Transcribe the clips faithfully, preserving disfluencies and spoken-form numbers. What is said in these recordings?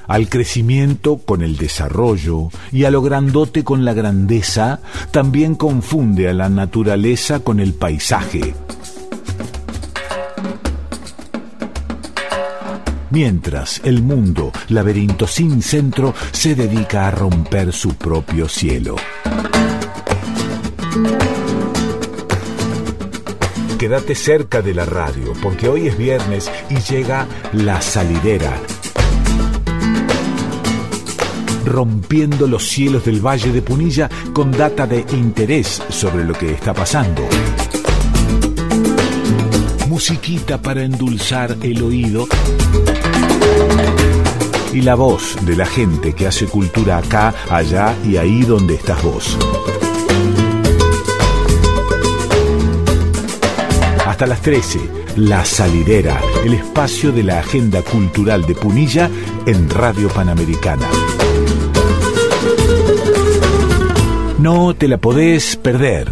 Al crecimiento con el desarrollo y a lo grandote con la grandeza, también confunde a la naturaleza con el paisaje. Mientras el mundo, laberinto sin centro, se dedica a romper su propio cielo. Quédate cerca de la radio, porque hoy es viernes y llega La Salidera, rompiendo los cielos del Valle de Punilla con data de interés sobre lo que está pasando. Musiquita para endulzar el oído y la voz de la gente que hace cultura acá, allá y ahí donde estás vos. Hasta las trece, La Salidera, el espacio de la agenda cultural de Punilla en Radio Panamericana. No te la podés perder.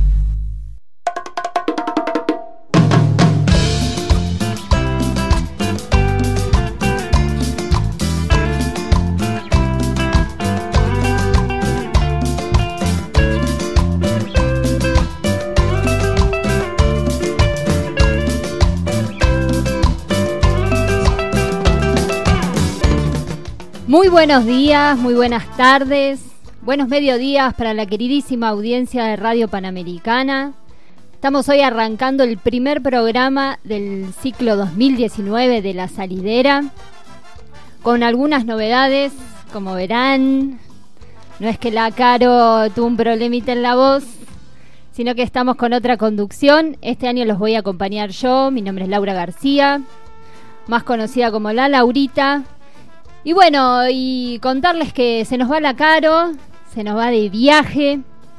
Muy buenos días, muy buenas tardes, buenos mediodías para la queridísima audiencia de Radio Panamericana. Estamos hoy arrancando el primer programa del ciclo dos mil diecinueve de La Salidera, con algunas novedades, como verán. No es que la Caro tuvo un problemita en la voz, sino que estamos con otra conducción. Este año los voy a acompañar yo, mi nombre es Laura García, más conocida como La Laurita. Y bueno, y contarles que se nos va la Caro, se nos va de viaje,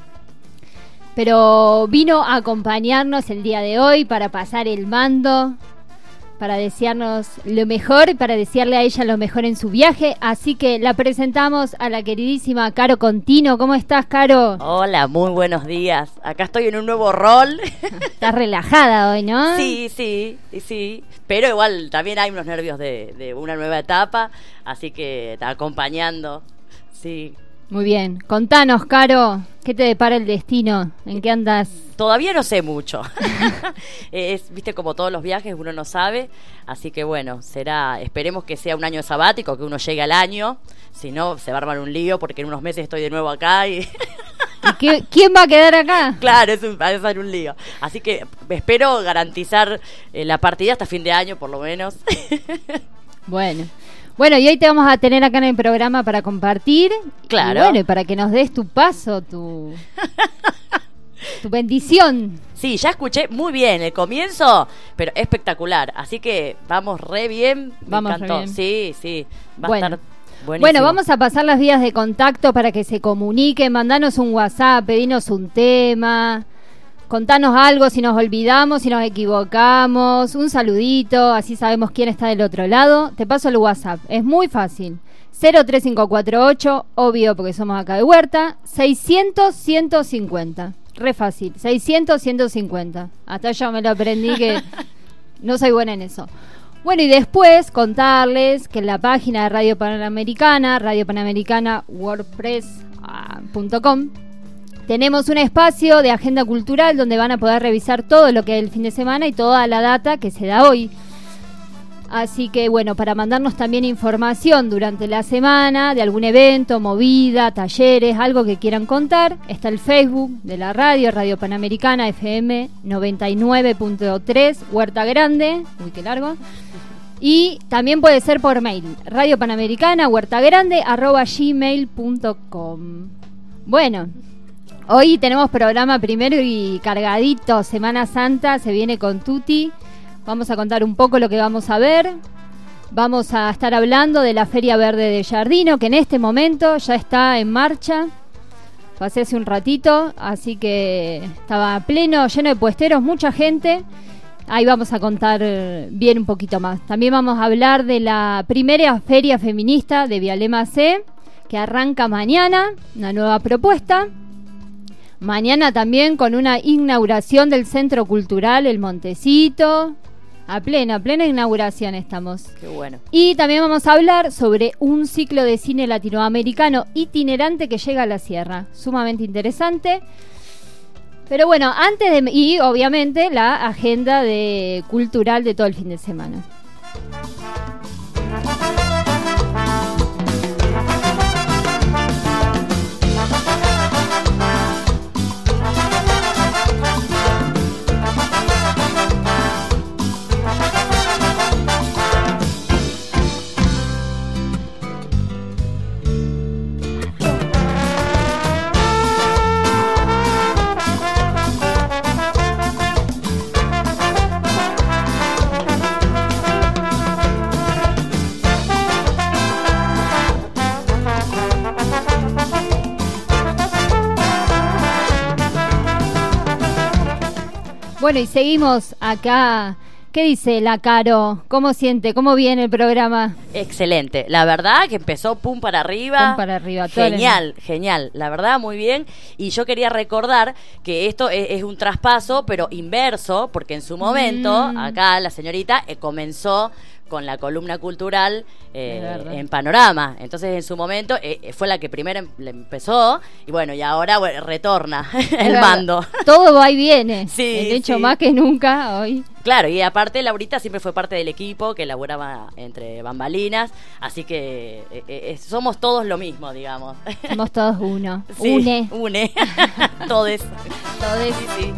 pero vino a acompañarnos el día de hoy para pasar el mando, para desearnos lo mejor y para desearle a ella lo mejor en su viaje. Así que la presentamos a la queridísima Caro Contino. ¿Cómo estás, Caro? Hola, muy buenos días. Acá estoy en un nuevo rol. Estás relajada hoy, ¿no? Sí, sí, sí. Pero igual también hay unos nervios de, de una nueva etapa, así que está acompañando, sí. Muy bien. Contanos, Caro, ¿qué te depara el destino? ¿En qué andas? Todavía no sé mucho. Es, viste, como todos los viajes, uno no sabe. Así que bueno, será, esperemos que sea un año sabático, que uno llegue al año. Si no, se va a armar un lío porque en unos meses estoy de nuevo acá y... ¿Y qué, quién va a quedar acá? Claro, es un, va a ser un lío. Así que espero garantizar eh, la partida hasta fin de año, por lo menos. Bueno. Bueno, y hoy te vamos a tener acá en el programa para compartir. Claro. Y bueno, y para que nos des tu paso, tu, tu bendición. Sí, ya escuché muy bien el comienzo, pero espectacular. Así que vamos re bien. Me vamos encantó. Re bien. Sí, sí. Va bueno. a estar buenísimo. Bueno, vamos a pasar las vías de contacto para que se comuniquen. Mandanos un WhatsApp, pedinos un tema. Contanos algo si nos olvidamos, si nos equivocamos, un saludito, así sabemos quién está del otro lado. Te paso el WhatsApp, es muy fácil. cero tres cinco cuatro ocho, obvio porque somos acá de Huerta, seiscientos, ciento cincuenta. Re fácil, seiscientos, ciento cincuenta. Hasta yo me lo aprendí que no soy buena en eso. Bueno, y después contarles que en la página de Radio Panamericana, Radio Panamericana wordpress punto com, tenemos un espacio de agenda cultural donde van a poder revisar todo lo que es el fin de semana y toda la data que se da hoy. Así que bueno, para mandarnos también información durante la semana de algún evento, movida, talleres, algo que quieran contar, está el Facebook de la radio, Radio Panamericana F M noventa y nueve punto tres, Huerta Grande, uy qué largo, y también puede ser por mail, Radio Panamericana, Huerta Grande, arroba gmail punto com. Bueno, hoy tenemos programa primero y cargadito, Semana Santa, se viene con Tuti. Vamos a contar un poco lo que vamos a ver. Vamos a estar hablando de la Feria Verde de Giardino, que en este momento ya está en marcha. Pasé hace un ratito, así que estaba pleno, lleno de puesteros, mucha gente. Ahí vamos a contar bien un poquito más. También vamos a hablar de la primera feria feminista de Vialema C, que arranca mañana, una nueva propuesta. Mañana también con una inauguración del Centro Cultural El Montecito. A plena, a plena inauguración estamos. Qué bueno. Y también vamos a hablar sobre un ciclo de cine latinoamericano itinerante que llega a la Sierra. Sumamente interesante. Pero bueno, antes de... Y obviamente la agenda de cultural de todo el fin de semana. Bueno, y seguimos acá. ¿Qué dice la Caro? ¿Cómo siente? ¿Cómo viene el programa? Excelente. La verdad que empezó pum para arriba. Pum para arriba. Genial, genial. La verdad, muy bien. Y yo quería recordar que esto es, es un traspaso, pero inverso, porque en su momento, mm. acá la señorita eh, comenzó con la columna cultural eh, en Panorama. Entonces, en su momento, eh, fue la que primero em- le empezó, y bueno, y ahora bueno, retorna el verdad. mando. Todo va y viene. Sí, de hecho, sí. más que nunca hoy. Claro, y aparte Laurita siempre fue parte del equipo que elaboraba entre bambalinas, así que eh, eh, somos todos lo mismo, digamos. Somos todos uno. Sí, une. Une. Todes. Todes. Sí, sí.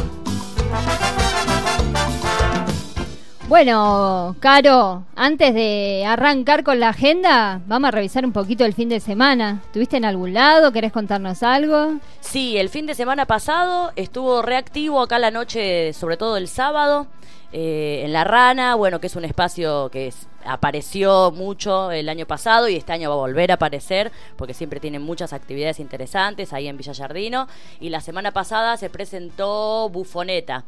Bueno, Caro, antes de arrancar con la agenda, vamos a revisar un poquito el fin de semana. ¿Estuviste en algún lado? ¿Querés contarnos algo? Sí, el fin de semana pasado estuvo reactivo acá la noche, sobre todo el sábado, eh, en La Rana, bueno, que es un espacio que es, apareció mucho el año pasado y este año va a volver a aparecer porque siempre tienen muchas actividades interesantes ahí en Villa Giardino. Y la semana pasada se presentó Bufoneta.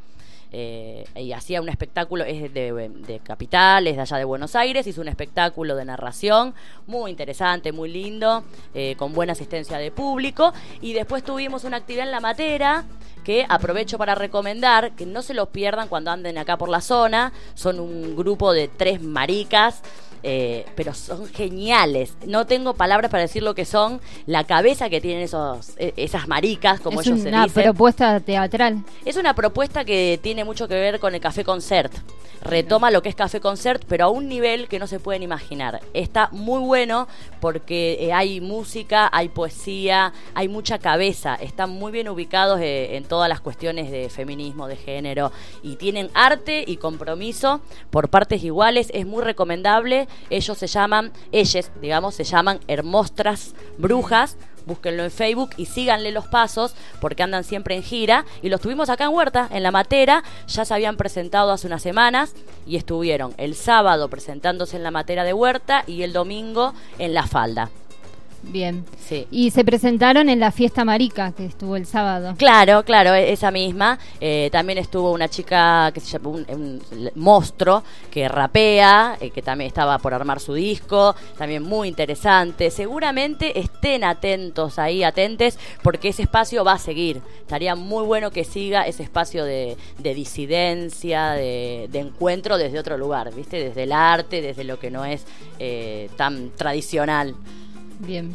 Eh, y hacía un espectáculo, es de, de, de Capital, es de allá de Buenos Aires, hizo un espectáculo de narración muy interesante, muy lindo, eh, con buena asistencia de público. Y después tuvimos una actividad en La Matera que aprovecho para recomendar que no se los pierdan cuando anden acá por la zona. Son un grupo de tres maricas, Eh, pero son geniales. No tengo palabras para decir lo que son, la cabeza que tienen esos eh, esas maricas, como es ellos se una dicen. propuesta teatral. Es una propuesta que tiene mucho que ver con el Café Concert. Retoma lo que es Café Concert, pero a un nivel que no se pueden imaginar. Está muy bueno porque eh, hay música, hay poesía, hay mucha cabeza. Están muy bien ubicados eh, en todas las cuestiones de feminismo, de género, y tienen arte y compromiso por partes iguales. Es muy recomendable. Ellos se llaman, ellas, digamos, se llaman Hermostras Brujas. Búsquenlo en Facebook y síganle los pasos porque andan siempre en gira. Y los tuvimos acá en Huerta, en La Matera. Ya se habían presentado hace unas semanas y estuvieron el sábado presentándose en La Matera de Huerta y el domingo en La Falda. Bien. Sí. Y se presentaron en la fiesta marica que estuvo el sábado. Claro, claro, esa misma. Eh, también estuvo una chica que se llama un, un monstruo que rapea, eh, que también estaba por armar su disco, también muy interesante. Seguramente estén atentos ahí, atentes, porque ese espacio va a seguir. Estaría muy bueno que siga ese espacio de, de disidencia, de, de encuentro desde otro lugar, ¿viste? Desde el arte, desde lo que no es eh, tan tradicional. Bien.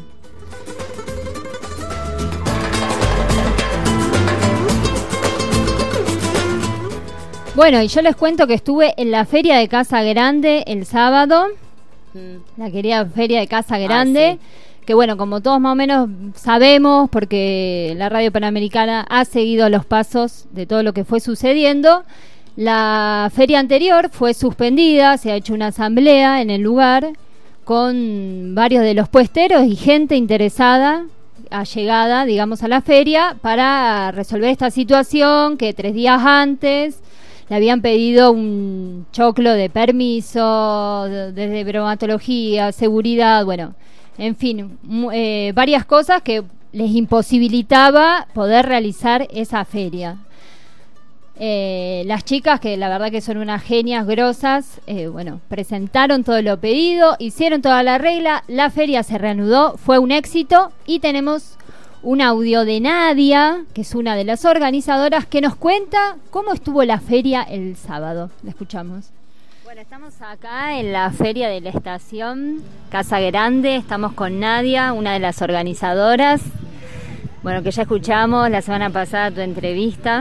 Bueno, y yo les cuento que estuve en la Feria de Casa Grande el sábado, mm. la querida Feria de Casa Grande, ah, sí. Que bueno, como todos más o menos sabemos, porque la Radio Panamericana ha seguido los pasos de todo lo que fue sucediendo, la feria anterior fue suspendida, se ha hecho una asamblea en el lugar, con varios de los puesteros y gente interesada, allegada, digamos, a la feria, para resolver esta situación que tres días antes le habían pedido un choclo de permiso, desde bromatología, seguridad, bueno, en fin, eh, varias cosas que les imposibilitaba poder realizar esa feria. Eh, las chicas, que la verdad que son unas genias grosas, eh, bueno, presentaron todo lo pedido, hicieron toda la regla, la feria se reanudó, fue un éxito y tenemos un audio de Nadia, que es una de las organizadoras, que nos cuenta cómo estuvo la feria el sábado. La escuchamos. Bueno, estamos acá en la feria de la estación Casa Grande, estamos con Nadia, una de las organizadoras. Bueno, que ya escuchamos la semana pasada tu entrevista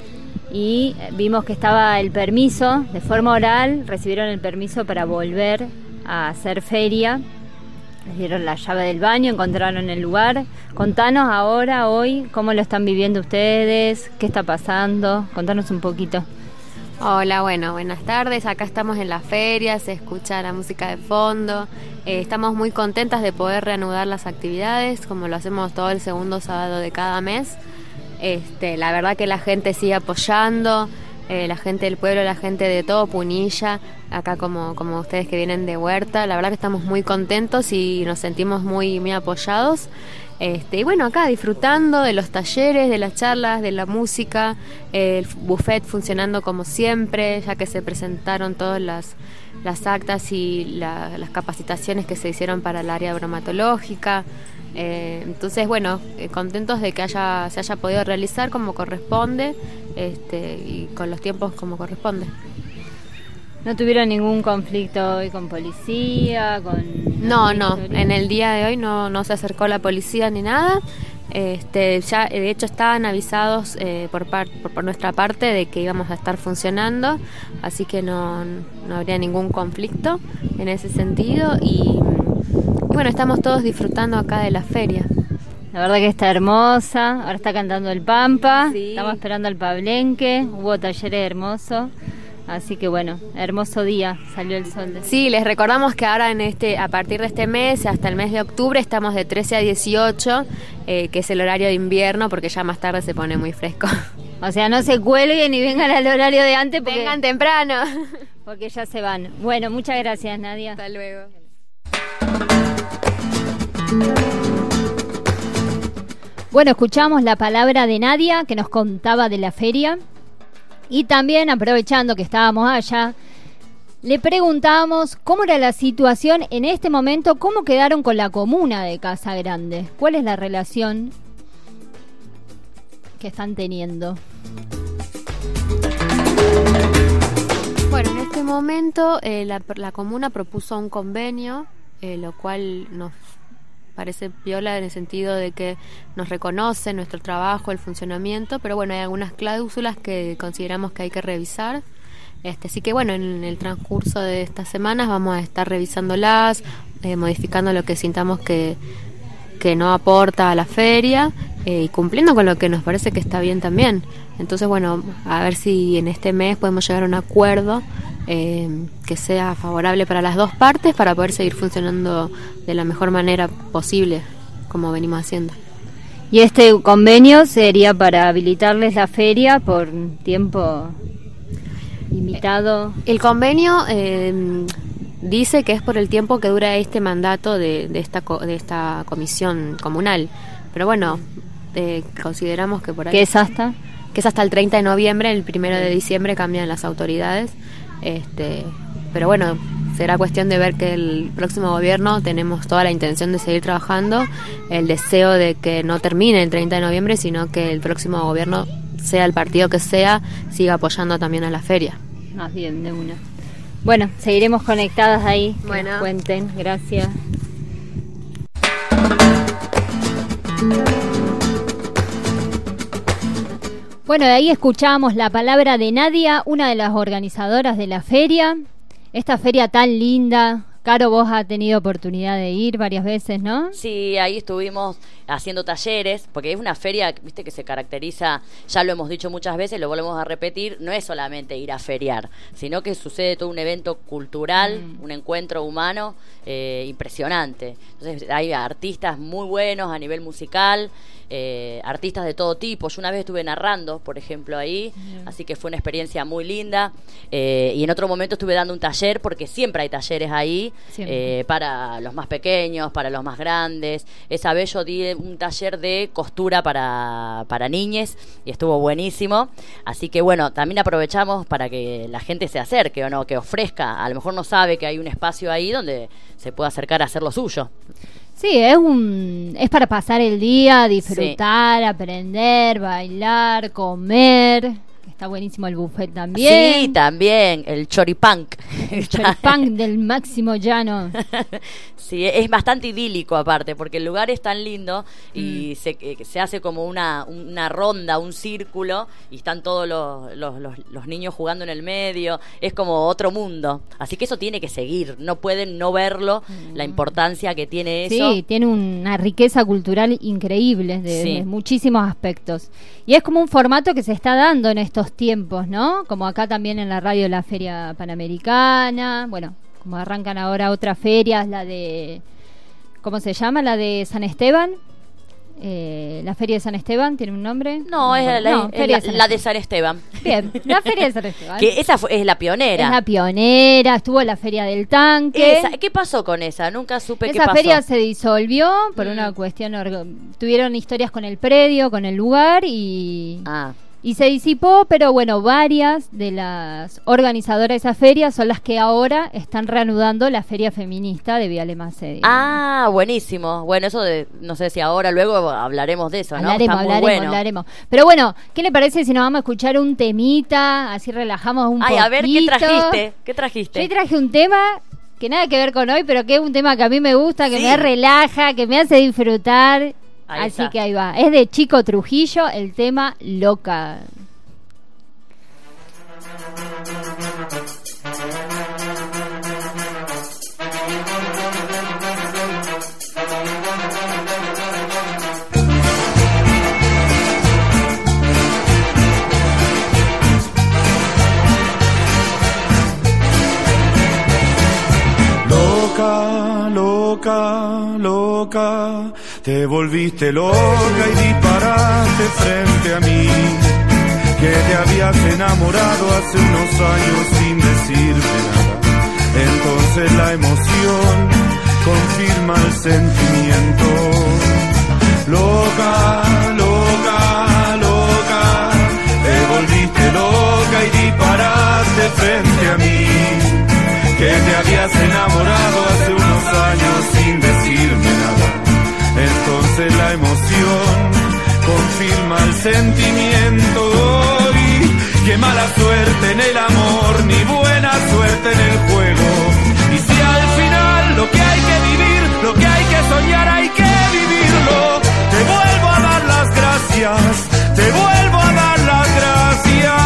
y vimos que estaba el permiso, de forma oral, recibieron el permiso para volver a hacer feria. Les dieron la llave del baño, encontraron el lugar. Contanos ahora, hoy, cómo lo están viviendo ustedes, qué está pasando. Contanos un poquito. Hola, bueno, buenas tardes. Acá estamos en la feria, se escucha la música de fondo. Eh, estamos muy contentas de poder reanudar las actividades, como lo hacemos todo el segundo sábado de cada mes. Este, la verdad que la gente sigue apoyando. Eh, la gente del pueblo, la gente de todo Punilla, acá como, como ustedes que vienen de Huerta, la verdad que estamos muy contentos y nos sentimos muy, muy apoyados. Este, y bueno, acá disfrutando de los talleres, de las charlas, de la música, eh, el buffet funcionando como siempre, ya que se presentaron todas las, las actas y la, las capacitaciones que se hicieron para el área bromatológica. Eh, entonces, bueno, eh, contentos de que haya se haya podido realizar como corresponde, este, y con los tiempos como corresponde. ¿No tuvieron ningún conflicto hoy con policía? Con No, no, en el día de hoy no, no se acercó la policía ni nada. Este, ya de hecho estaban avisados eh, por, par, por, por nuestra parte de que íbamos a estar funcionando, así que no, no habría ningún conflicto en ese sentido y... Y bueno, estamos todos disfrutando acá de la feria. La verdad que está hermosa, ahora está cantando el Pampa, sí. Estamos esperando el Pablenque, hubo talleres hermosos, así que bueno, hermoso día, salió el sol. De... Sí, les recordamos que ahora en este, a partir de este mes, hasta el mes de octubre, estamos de trece a dieciocho, eh, que es el horario de invierno, porque ya más tarde se pone muy fresco. O sea, no se cuelguen y vengan al horario de antes. Porque, vengan temprano. Porque ya se van. Bueno, muchas gracias, Nadia. Hasta luego. Bueno, escuchamos la palabra de Nadia que nos contaba de la feria y también, aprovechando que estábamos allá, le preguntamos cómo era la situación en este momento, cómo quedaron con la comuna de Casa Grande, cuál es la relación que están teniendo. Bueno, en este momento eh, la, la comuna propuso un convenio, eh, lo cual nos parece piola en el sentido de que nos reconoce nuestro trabajo, el funcionamiento, pero bueno, hay algunas cláusulas que consideramos que hay que revisar. Este, así que bueno, en el transcurso de estas semanas vamos a estar revisándolas, eh, modificando lo que sintamos que, que no aporta a la feria eh, y cumpliendo con lo que nos parece que está bien también. Entonces bueno, a ver si en este mes podemos llegar a un acuerdo eh, que sea favorable para las dos partes para poder seguir funcionando de la mejor manera posible, como venimos haciendo. Y este convenio sería para habilitarles la feria por tiempo limitado. El convenio eh, dice que es por el tiempo que dura este mandato de, de esta co- de esta comisión comunal, pero bueno, eh, consideramos que por ahí ¿Qué es hasta? que es hasta el treinta de noviembre, el primero de diciembre cambian las autoridades, este, pero bueno, será cuestión de ver que el próximo gobierno tenemos toda la intención de seguir trabajando, el deseo de que no termine el treinta de noviembre, sino que el próximo gobierno, sea el partido que sea, siga apoyando también a la feria. Más bien, de una. Bueno, seguiremos conectadas ahí. Que bueno. Nos cuenten, gracias. Bueno, de ahí escuchábamos la palabra de Nadia, una de las organizadoras de la feria. Esta feria tan linda. Caro, vos has tenido oportunidad de ir varias veces, ¿no? Sí, ahí estuvimos haciendo talleres, porque es una feria, viste, que se caracteriza, ya lo hemos dicho muchas veces, lo volvemos a repetir, no es solamente ir a feriar, sino que sucede todo un evento cultural, mm. un encuentro humano eh, impresionante. Entonces hay artistas muy buenos a nivel musical, eh, artistas de todo tipo. Yo una vez estuve narrando, por ejemplo, ahí, mm. así que fue una experiencia muy linda. Eh, y en otro momento estuve dando un taller, porque siempre hay talleres ahí, eh, para los más pequeños, para los más grandes. Esa vez yo di un taller de costura para, para niñes y estuvo buenísimo. Así que bueno, también aprovechamos para que la gente se acerque o no, que ofrezca. A lo mejor no sabe que hay un espacio ahí donde se puede acercar a hacer lo suyo. Sí, es un es para pasar el día, disfrutar, sí. aprender, bailar, comer. Está buenísimo el buffet también. Sí, también, el choripán. El choripán del Máximo Llano. Sí, es bastante idílico aparte, porque el lugar es tan lindo y mm. se, eh, se hace como una, una ronda, un círculo, y están todos los, los, los, los niños jugando en el medio. Es como otro mundo. Así que eso tiene que seguir, no pueden no verlo, mm. la importancia que tiene eso. Sí, tiene una riqueza cultural increíble de, sí. de muchísimos aspectos. Y es como un formato que se está dando en estos tiempos, ¿no? Como acá también en la radio de la Feria Panamericana, bueno, como arrancan ahora otras ferias, la de, ¿cómo se llama? La de San Esteban, eh, la Feria de San Esteban, ¿tiene un nombre? No, no es, la, no, es la, de la de San Esteban. Bien, la Feria de San Esteban. Que esa fue, es la pionera. Es la pionera, estuvo la Feria del Tanque. Esa, ¿qué pasó con esa? Nunca supe esa qué pasó. Esa feria se disolvió por mm. una cuestión, tuvieron historias con el predio, con el lugar y... Ah. Y se disipó, pero bueno, varias de las organizadoras de esa feria son las que ahora están reanudando la feria feminista de Viale Macé. Ah, buenísimo. Bueno, eso de, no sé si ahora luego hablaremos de eso, ¿no? Hablaremos, Está muy hablaremos, bueno. hablaremos. Pero bueno, ¿qué le parece si nos vamos a escuchar un temita? Así relajamos un Ay, poquito. A ver, ¿qué trajiste? ¿Qué trajiste? Yo traje un tema que nada que ver con hoy, pero que es un tema que a mí me gusta, que sí. me relaja, que me hace disfrutar. Ahí Así está. que ahí va. Es de Chico Trujillo, el tema Loca. Loca, loca, loca, te volviste loca y disparaste frente a mí, que te habías enamorado hace unos años sin decirme nada. Entonces la emoción confirma el sentimiento. Loca, loca, loca, te volviste loca y disparaste frente a mí, que te habías enamorado hace unos años sin decirme nada. Entonces la emoción confirma el sentimiento. Y qué mala suerte en el amor, ni buena suerte en el juego. Y si al final lo que hay que vivir, lo que hay que soñar, hay que vivirlo. Te vuelvo a dar las gracias, te vuelvo a dar las gracias.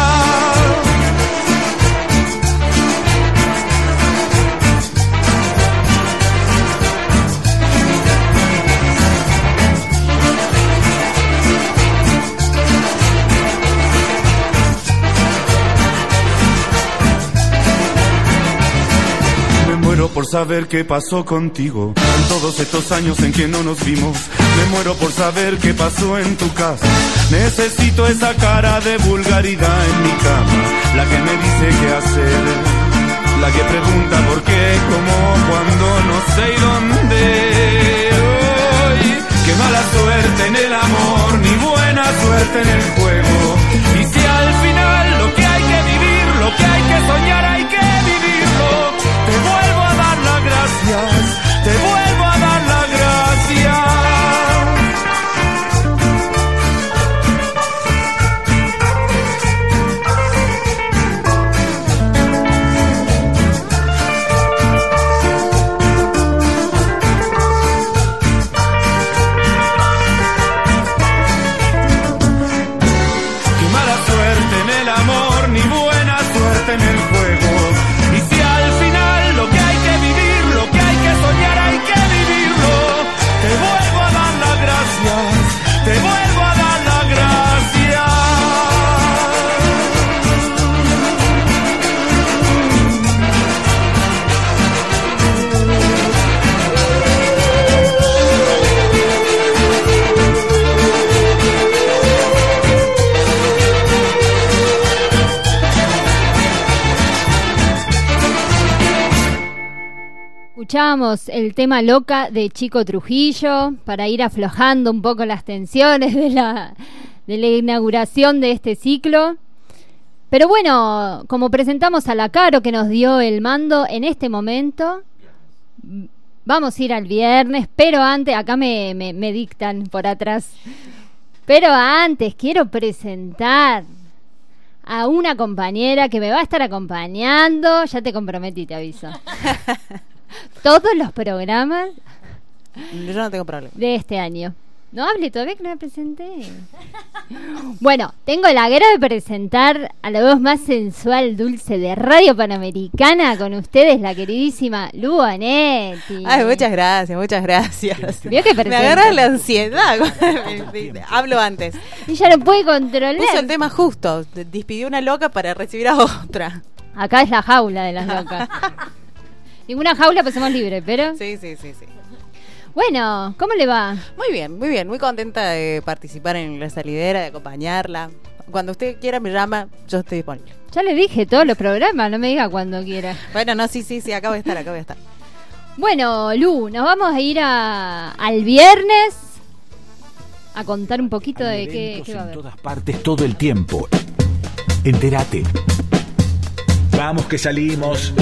Me muero por saber qué pasó contigo en todos estos años en que no nos vimos. Me muero por saber qué pasó en tu casa. Necesito esa cara de vulgaridad en mi cama, la que me dice qué hacer, la que pregunta por qué, cómo, cuándo, no sé y dónde. Hoy, qué mala suerte en el amor, ni buena suerte en el juego. Y si al final lo que hay que vivir, lo que hay que soñar, hay que vivirlo. Te vuelvo a dar las gracias, te vuelvo a dar las gracias. Qué mala suerte en el amor, ni buena suerte en el juego. Y si al final lo que hay que vivir, lo que hay que soñar, hay que vivirlo. Te vuelvo a dar las gracias, te vuelvo a dar las gracias. Escuchamos el tema Loca de Chico Trujillo para ir aflojando un poco las tensiones de la, de la inauguración de este ciclo. Pero bueno, como presentamos a la Caro que nos dio el mando en este momento, vamos a ir al viernes, pero antes, acá me, me, me dictan por atrás, pero antes quiero presentar a una compañera que me va a estar acompañando, ya te comprometí, te aviso. Todos los programas Yo no tengo problema. de este año. No hable todavía que no me presenté. Bueno, tengo el agrado de presentar a la voz más sensual, dulce de Radio Panamericana con ustedes, la queridísima Lu Bonetti. Ay, muchas gracias, muchas gracias. Vio que Me presenta. agarra la ansiedad. Hablo antes. Ella no puede controlar. Puso el tema justo. Despidió una loca para recibir a otra. Acá es la jaula de las locas. Ninguna jaula, pues somos libres, pero... Sí, sí, sí, sí. Bueno, ¿cómo le va? Muy bien, muy bien. Muy contenta de participar en la salidera, de acompañarla. Cuando usted quiera me llama, yo estoy disponible. Ya le dije todos los programas, no me diga cuando quiera. Bueno, no, sí, sí, sí, acá voy a estar, acá voy a estar. Bueno, Lu, nos vamos a ir a, al viernes a contar un poquito Hay de qué, eventos qué va a en haber. todas partes todo el tiempo. Entérate. Vamos que salimos.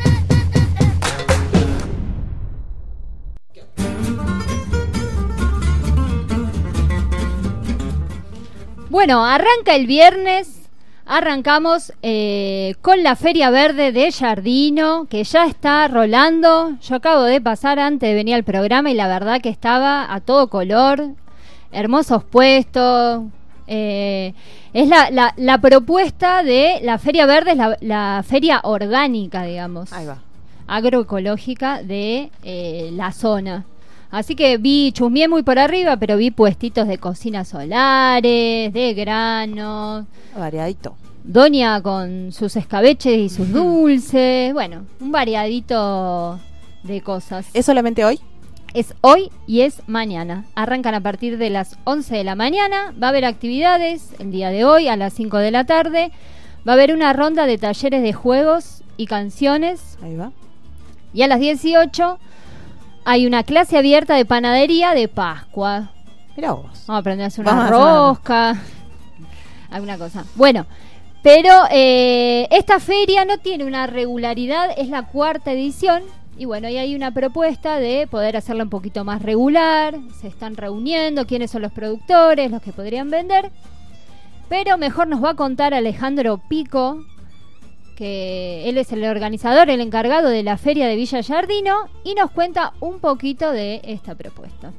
Bueno, arranca el viernes, arrancamos eh, con la Feria Verde de Jardino, que ya está rolando. Yo acabo de pasar antes de venir al programa y la verdad que estaba a todo color, hermosos puestos. Eh, es la, la, la propuesta de la Feria Verde, es la, la feria orgánica, digamos, Ahí va. agroecológica de eh, la zona. Así que vi, chusmeé muy por arriba, pero vi puestitos de cocinas solares, de granos, Variadito. doña con sus escabeches y sus dulces, bueno, un variadito de cosas. ¿Es solamente hoy? Es hoy y es mañana. Arrancan a partir de las once de la mañana. Va a haber actividades el día de hoy a las cinco de la tarde. Va a haber una ronda de talleres de juegos y canciones. Ahí va. Y a las dieciocho hay una clase abierta de panadería de Pascua. Mira vos. Vamos a aprender a hacer una Vamos a hacer una- rosca, alguna cosa. Bueno, pero eh, esta feria no tiene una regularidad, es la cuarta edición. Y bueno, y hay una propuesta de poder hacerla un poquito más regular. Se están reuniendo quiénes son los productores, los que podrían vender. Pero mejor nos va a contar Alejandro Pico, que él es el organizador, el encargado de la feria de Villa Jardino, y nos cuenta un poquito de esta propuesta.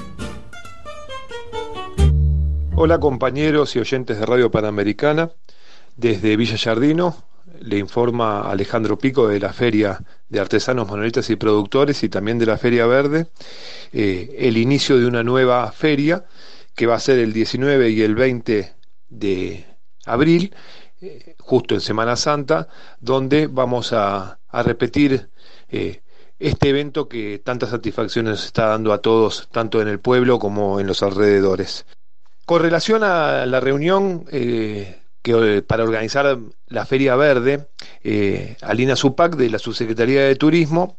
Hola compañeros y oyentes de Radio Panamericana, desde Villa Jardino le informa Alejandro Pico de la Feria de Artesanos, Manualistas y Productores y también de la Feria Verde, eh, el inicio de una nueva feria que va a ser el diecinueve y el veinte de abril, eh, justo en Semana Santa, donde vamos a, a repetir eh, este evento que tantas satisfacciones nos está dando a todos, tanto en el pueblo como en los alrededores. Con relación a la reunión eh, que eh, para organizar la Feria Verde, eh, Alina Zupac de la Subsecretaría de Turismo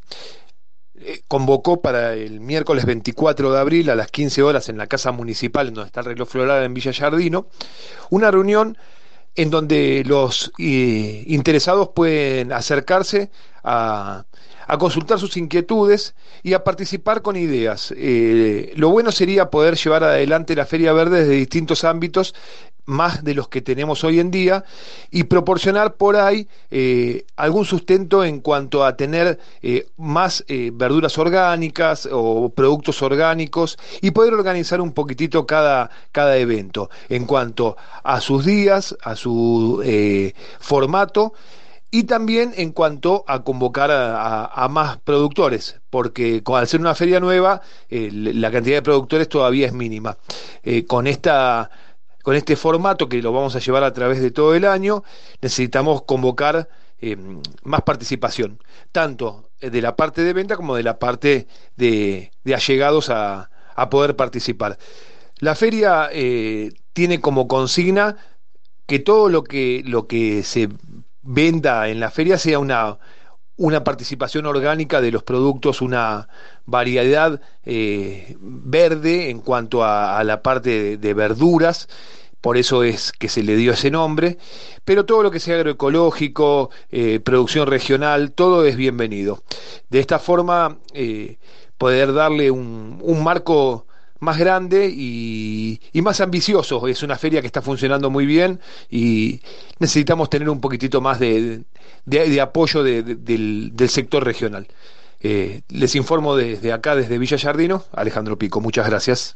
eh, convocó para el miércoles veinticuatro de abril a las quince horas en la Casa Municipal, en donde está el reloj floral en Villa Jardino, una reunión en donde los eh, interesados pueden acercarse a, a consultar sus inquietudes y a participar con ideas. Eh, lo bueno sería poder llevar adelante la Feria Verde desde distintos ámbitos, más de los que tenemos hoy en día, y proporcionar por ahí eh, algún sustento en cuanto a tener eh, más eh, verduras orgánicas o productos orgánicos y poder organizar un poquitito cada, cada evento en cuanto a sus días, a su eh, formato, y también en cuanto a convocar a, a, a más productores, porque al ser una feria nueva, eh, la cantidad de productores todavía es mínima. Eh, con esta Con este formato que lo vamos a llevar a través de todo el año, necesitamos convocar eh, más participación, tanto de la parte de venta como de la parte de, de allegados a, a poder participar. La feria eh, tiene como consigna que todo lo que, lo que se venda en la feria sea una, una participación orgánica de los productos, una variedad eh, verde en cuanto a, a la parte de, de verduras, por eso es que se le dio ese nombre, pero todo lo que sea agroecológico, eh, producción regional, todo es bienvenido. De esta forma, eh, poder darle un, un marco más grande y, y más ambicioso. Es una feria que está funcionando muy bien y necesitamos tener un poquitito más de, de, de apoyo de, de, del, del sector regional. Eh, les informo desde acá, desde Villa Yardino, Alejandro Pico. Muchas gracias.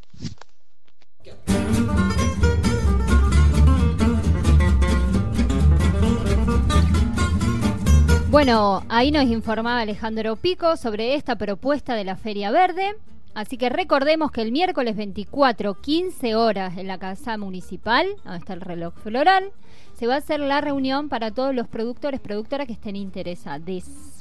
Bueno, ahí nos informaba Alejandro Pico sobre esta propuesta de la Feria Verde. Así que recordemos que el miércoles veinticuatro, quince horas en la Casa Municipal, donde está el reloj floral, se va a hacer la reunión para todos los productores, productoras que estén interesados.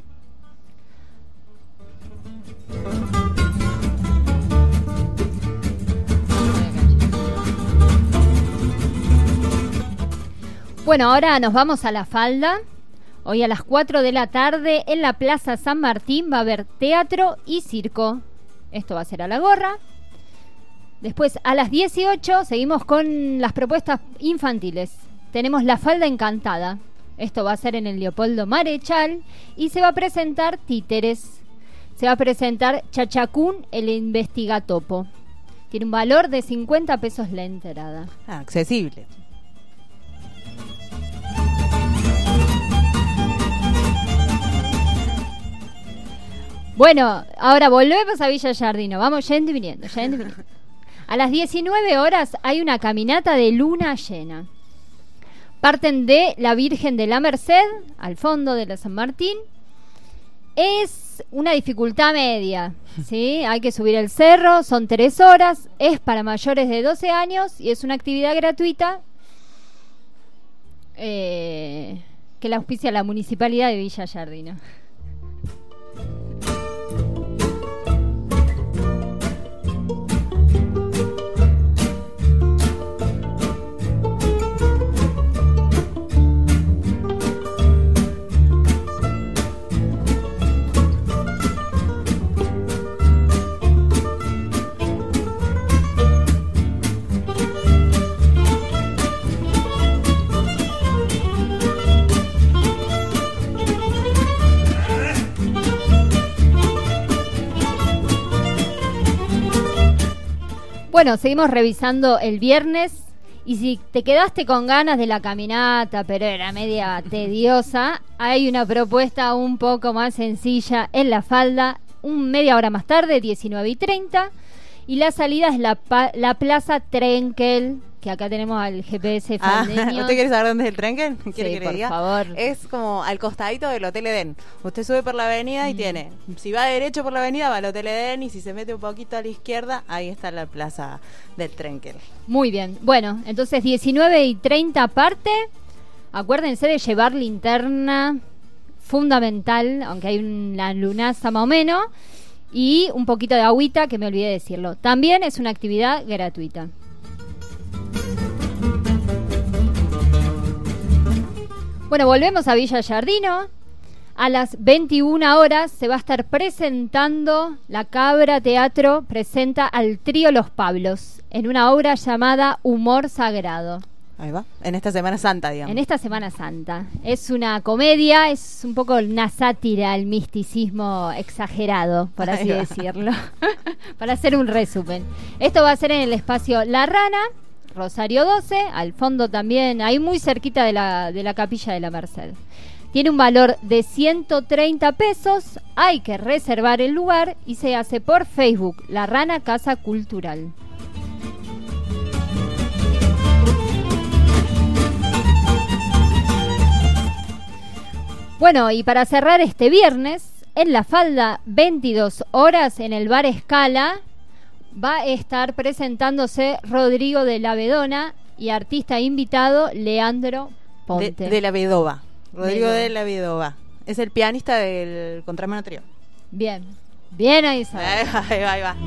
Bueno, ahora nos vamos a La Falda. Hoy a las cuatro de la tarde en la Plaza San Martín va a haber teatro y circo. Esto va a ser a la gorra. Después a las dieciocho seguimos con las propuestas infantiles. Tenemos La Falda Encantada. Esto va a ser en el Leopoldo Marechal y se va a presentar títeres. Se va a presentar Chachacún, el investigatopo. Tiene un valor de cincuenta pesos la entrada. Ah, accesible. Bueno, ahora volvemos a Villa Yardino. Vamos yendo y viniendo, yendo y viniendo. A las diecinueve horas hay una caminata de luna llena. Parten de la Virgen de la Merced, al fondo de la San Martín. Es una dificultad media, ¿sí? Hay que subir el cerro, son tres horas, es para mayores de doce años y es una actividad gratuita eh, que la auspicia la Municipalidad de Villa Yardino. Bueno, seguimos revisando el viernes y si te quedaste con ganas de la caminata, pero era media tediosa, hay una propuesta un poco más sencilla en La Falda, un media hora más tarde, diecinueve y treinta, y la salida es la, pa- la Plaza Trenkel, que acá tenemos al G P S faldeño. Ah, ¿usted quiere saber dónde es el Trenkel? ¿Quiere Sí, que le por diga? favor. Es como al costadito del Hotel Edén. Usted sube por la avenida y Mm. tiene, si va derecho por la avenida va al Hotel Edén y si se mete un poquito a la izquierda, ahí está la plaza del Trenkel. Muy bien. Bueno, entonces diecinueve y treinta parte. Acuérdense de llevar linterna, fundamental, aunque hay una lunaza más o menos, y un poquito de agüita, que me olvidé decirlo. También es una actividad gratuita. Bueno, volvemos a Villa Yardino. A las veintiuna horas se va a estar presentando La Cabra Teatro, presenta al trío Los Pablos en una obra llamada Humor Sagrado. Ahí va, en esta Semana Santa, digamos. En esta Semana Santa. Es una comedia, es un poco una sátira al misticismo exagerado, por así Ahí va. decirlo, para hacer un resumen. Esto va a ser en el espacio La Rana, Rosario doce, al fondo también, ahí muy cerquita de la, de la Capilla de la Merced. Tiene un valor de ciento treinta pesos, hay que reservar el lugar y se hace por Facebook, La Rana Casa Cultural. Bueno, y para cerrar este viernes, en La Falda, veintidós horas, en el Bar Escala, va a estar presentándose Rodrigo de la Vedona y artista invitado Leandro Ponte. De, de la Vedova. Rodrigo Vedova. de la Vedova. Es el pianista del Contramano Trío. Bien, bien ahí, Isabel. Ahí va, ahí va, ahí va.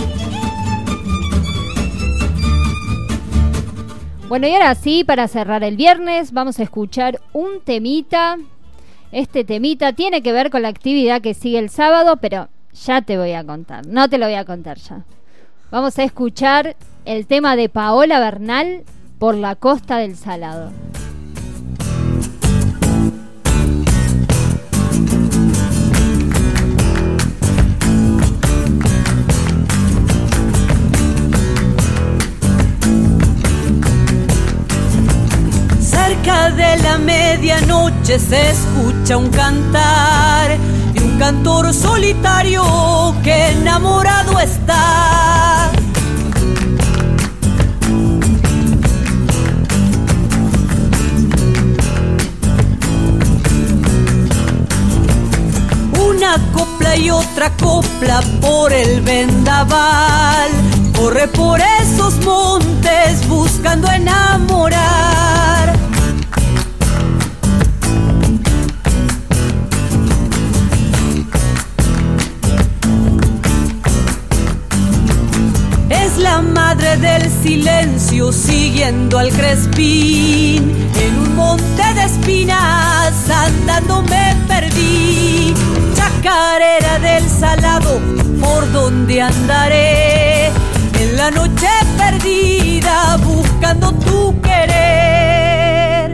Bueno, y ahora sí, para cerrar el viernes, vamos a escuchar un temita. Este temita tiene que ver con la actividad que sigue el sábado, pero ya te voy a contar, no te lo voy a contar ya. Vamos a escuchar el tema de Paola Bernal, por la costa del Salado. Cerca de la medianoche se escucha un cantar de un cantor solitario que enamorado está. Una copla y otra copla por el vendaval, corre por esos montes buscando enamorar. Es la madre del silencio siguiendo al crespín. En un monte de espinas andando me perdí. Chacarera del Salado, ¿por dónde andaré? En la noche perdida buscando tu querer.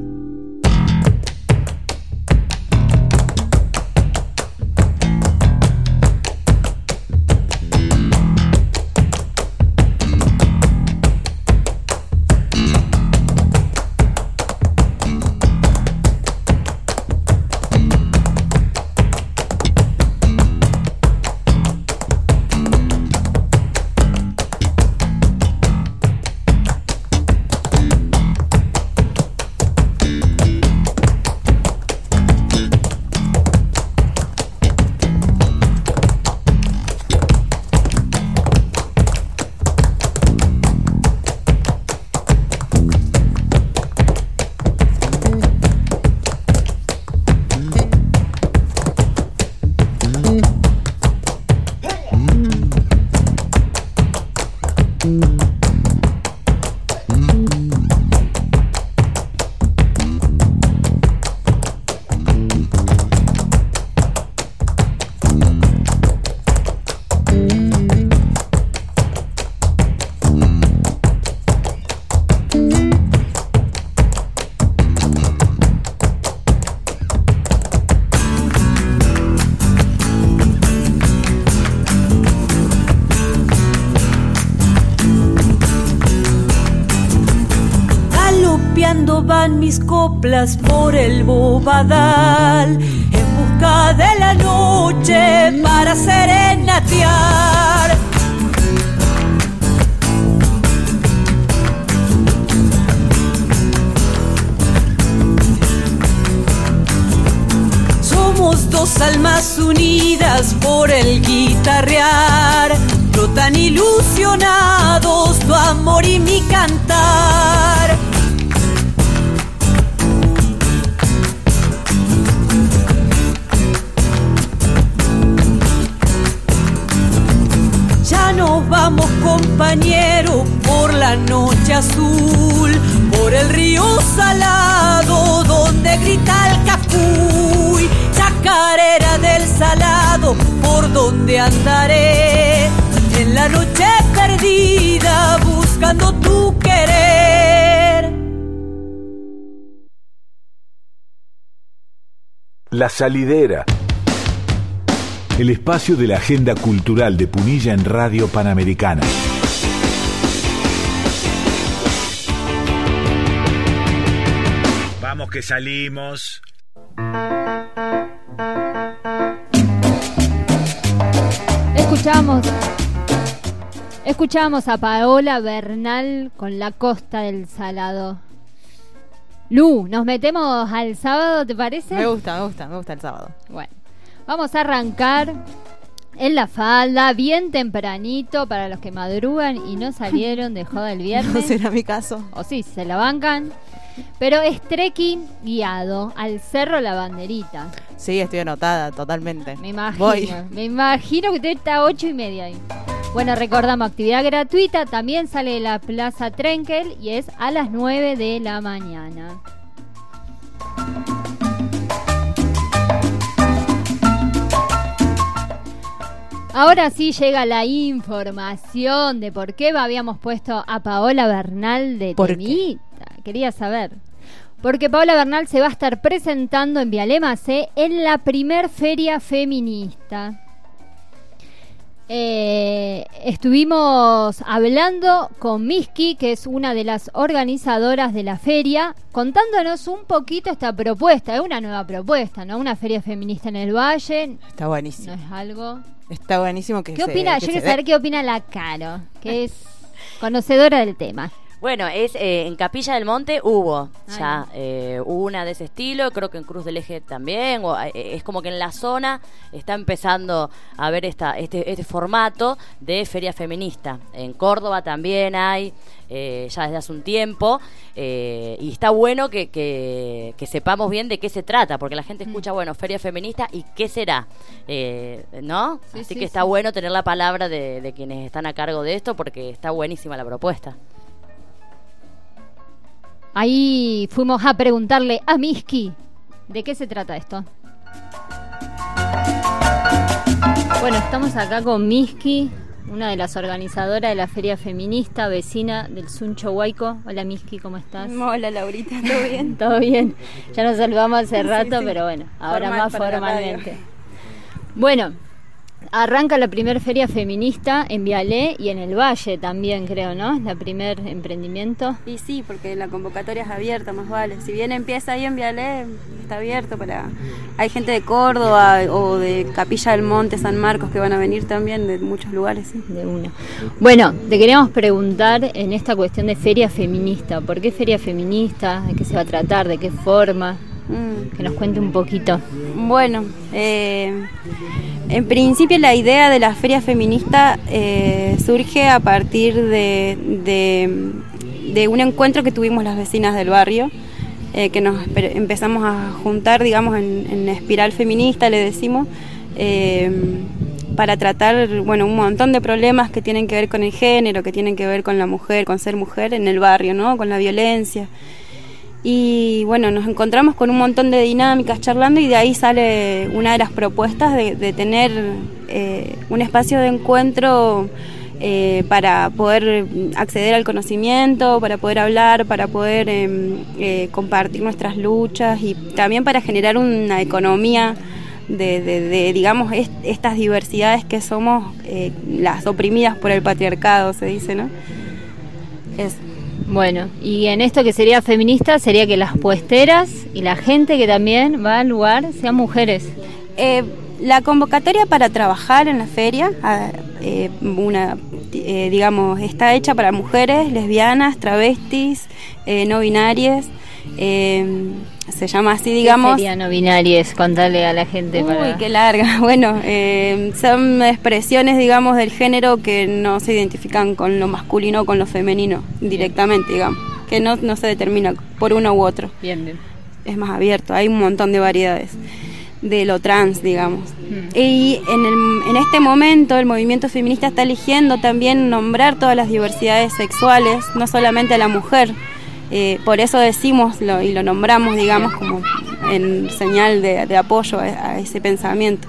Van mis coplas por el bobadal en busca de la noche para serenatear. Somos dos almas unidas por el guitarrear, no tan ilusionados tu amor y mi cantar. Ya nos vamos, compañero, por la noche azul, por el río Salado donde grita el capuy. Chacarera del Salado, ¿por donde andaré? En la noche perdida buscando tu querer. La Salidera. El espacio de la agenda cultural de Punilla en Radio Panamericana. Vamos que salimos. Escuchamos, escuchamos a Paola Bernal con La Costa del Salado. Lu, nos metemos al sábado, ¿te parece? Me gusta, me gusta, me gusta el sábado. Bueno. Vamos a arrancar en la falda, bien tempranito, para los que madrugan y no salieron de joda el viernes. No será mi caso. O sí, se la bancan. Pero es trekking guiado al Cerro La Banderita. Sí, estoy anotada totalmente. Me imagino. Voy. Me imagino que usted está a ocho y media ahí. Bueno, recordamos, actividad gratuita. También sale de la Plaza Trenkel y es a las nueve de la mañana. Ahora sí llega la información de por qué habíamos puesto a Paola Bernal de temita. Quería saber. Porque Paola Bernal se va a estar presentando en Vialema C en la primer feria feminista. Eh, estuvimos hablando con Miski, que es una de las organizadoras de la feria, contándonos un poquito esta propuesta. Es una nueva propuesta, ¿no? Una feria feminista en el Valle. Está buenísimo. No es algo... Está buenísimo que ¿Qué se, opina? que Yo se quiero dé. saber qué opina la Caro, que es conocedora del tema. Bueno, es eh, en Capilla del Monte hubo Ay. ya eh, una de ese estilo, creo que en Cruz del Eje también, o, eh, es como que en la zona está empezando a ver esta, este, este formato de feria feminista. En Córdoba también hay, eh, ya desde hace un tiempo, eh, y está bueno que, que, que sepamos bien de qué se trata, porque la gente escucha, bueno, feria feminista, ¿y qué será? Eh, ¿No? Sí, Así sí, que está sí. bueno tener la palabra de, de quienes están a cargo de esto, porque está buenísima la propuesta. Ahí fuimos a preguntarle a Miski de qué se trata esto. Bueno, estamos acá con Miski, una de las organizadoras de la feria feminista, vecina del Suncho Huayco. Hola Miski, ¿cómo estás? Hola Laurita, ¿todo bien? Todo bien. Ya nos saludamos hace Sí, rato, sí. pero bueno, ahora Formal más para la formalmente. radio. Bueno, arranca la primer feria feminista en Vialé y en el Valle también, creo, ¿no? La primer emprendimiento. Y sí, porque la convocatoria es abierta, más vale. Si bien empieza ahí en Vialé, está abierto para... Hay gente de Córdoba o de Capilla del Monte, San Marcos, que van a venir también de muchos lugares, sí. De una. Bueno, te queríamos preguntar en esta cuestión de feria feminista. ¿Por qué feria feminista? ¿De qué se va a tratar? ¿De qué forma? Mm. Que nos cuente un poquito. Bueno, eh, en principio la idea de la feria feminista eh, surge a partir de, de, de un encuentro que tuvimos las vecinas del barrio, eh, que nos empe- empezamos a juntar, digamos, en, en espiral feminista, le decimos, eh, para tratar, bueno, un montón de problemas que tienen que ver con el género, que tienen que ver con la mujer, con ser mujer en el barrio, ¿no? Con la violencia. Y bueno, nos encontramos con un montón de dinámicas charlando y de ahí sale una de las propuestas de, de tener eh, un espacio de encuentro eh, para poder acceder al conocimiento, para poder hablar, para poder eh, eh, compartir nuestras luchas y también para generar una economía de, de, de digamos, est- estas diversidades que somos eh, las oprimidas por el patriarcado, se dice, ¿no? Es Bueno, y en esto que sería feminista sería que las puesteras y la gente que también va al lugar sean mujeres. Eh, la convocatoria para trabajar en la feria, ah, eh, una, eh, digamos, está hecha para mujeres, lesbianas, travestis, eh, no binarias. Eh, se llama así, digamos. ¿Qué serían no binarias? Contarle a la gente. Uy, para... qué larga. Bueno, eh, son expresiones, digamos, del género que no se identifican con lo masculino o con lo femenino directamente, digamos. Que no, no se determina por uno u otro. Bien, bien. Es más abierto, hay un montón de variedades de lo trans, digamos. Mm. Y en, el, en este momento el movimiento feminista está eligiendo también nombrar todas las diversidades sexuales, no solamente a la mujer. Eh, por eso decimos lo, y lo nombramos, digamos, como en señal de, de apoyo a, a ese pensamiento.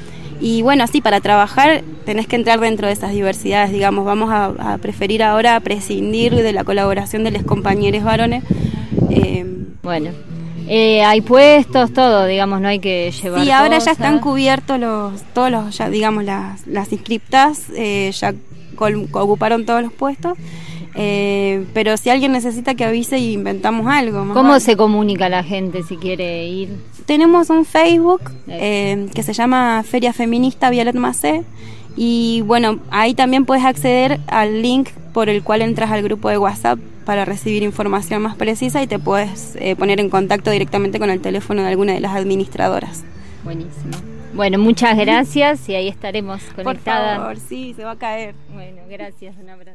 Y bueno, sí, para trabajar tenés que entrar dentro de esas diversidades, digamos. Vamos a, a preferir ahora prescindir de la colaboración de los compañeros varones. Eh, Bueno, eh, hay puestos, todo, digamos, no hay que llevar. Sí, ahora cosas. ya están cubiertos los, todos los, ya digamos, las, las inscriptas, eh, ya col- ocuparon todos los puestos. Eh, pero si alguien necesita que avise y inventamos algo. más ¿Cómo vale. se comunica la gente si quiere ir? Tenemos un Facebook eh, que se llama Feria Feminista Violet Macé y bueno, ahí también puedes acceder al link por el cual entras al grupo de WhatsApp para recibir información más precisa y te puedes eh, poner en contacto directamente con el teléfono de alguna de las administradoras. Buenísimo. Bueno, muchas gracias y ahí estaremos conectadas. Por favor, sí, se va a caer. Bueno, gracias, un abrazo.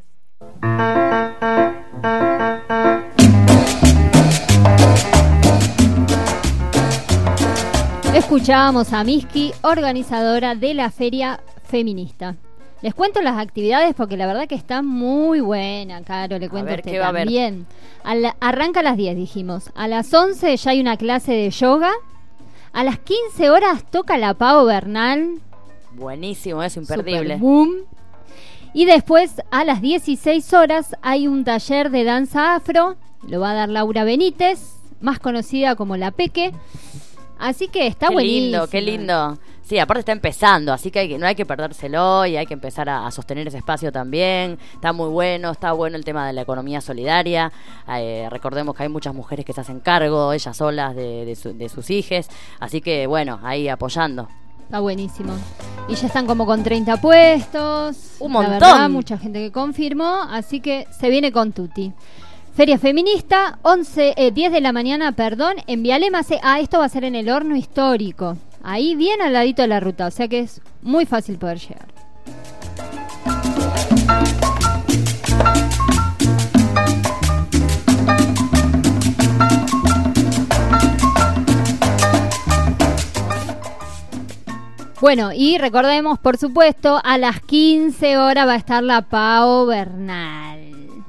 Escuchábamos a Miski, organizadora de la feria feminista. Les cuento las actividades porque la verdad que está muy buena, Caro, le cuento ver, a usted ¿qué va a haber? también. A la- arranca a las diez, dijimos. A las once ya hay una clase de yoga. A las quince horas toca la Pau Bernal. Buenísimo, eso, imperdible. Super boom. Y después a las dieciséis horas hay un taller de danza afro, lo va a dar Laura Benítez, más conocida como La Peque. Así que está qué buenísimo. lindo, qué lindo. Sí, aparte está empezando, así que, hay que no hay que perdérselo y hay que empezar a, a sostener ese espacio también. Está muy bueno, está bueno el tema de la economía solidaria. Eh, recordemos que hay muchas mujeres que se hacen cargo, ellas solas, de, de, su, de sus hijes. Así que, bueno, ahí apoyando. Está buenísimo. Y ya están como con treinta puestos. Un montón. La verdad, mucha gente que confirmó, así que se viene con tutti. Feria Feminista, once, eh, diez de la mañana, perdón, en Vialema. Ah, esto va a ser en el Horno Histórico. Ahí bien al ladito de la ruta, o sea que es muy fácil poder llegar. Bueno, y recordemos, por supuesto, a las quince horas va a estar la Pao Bernal.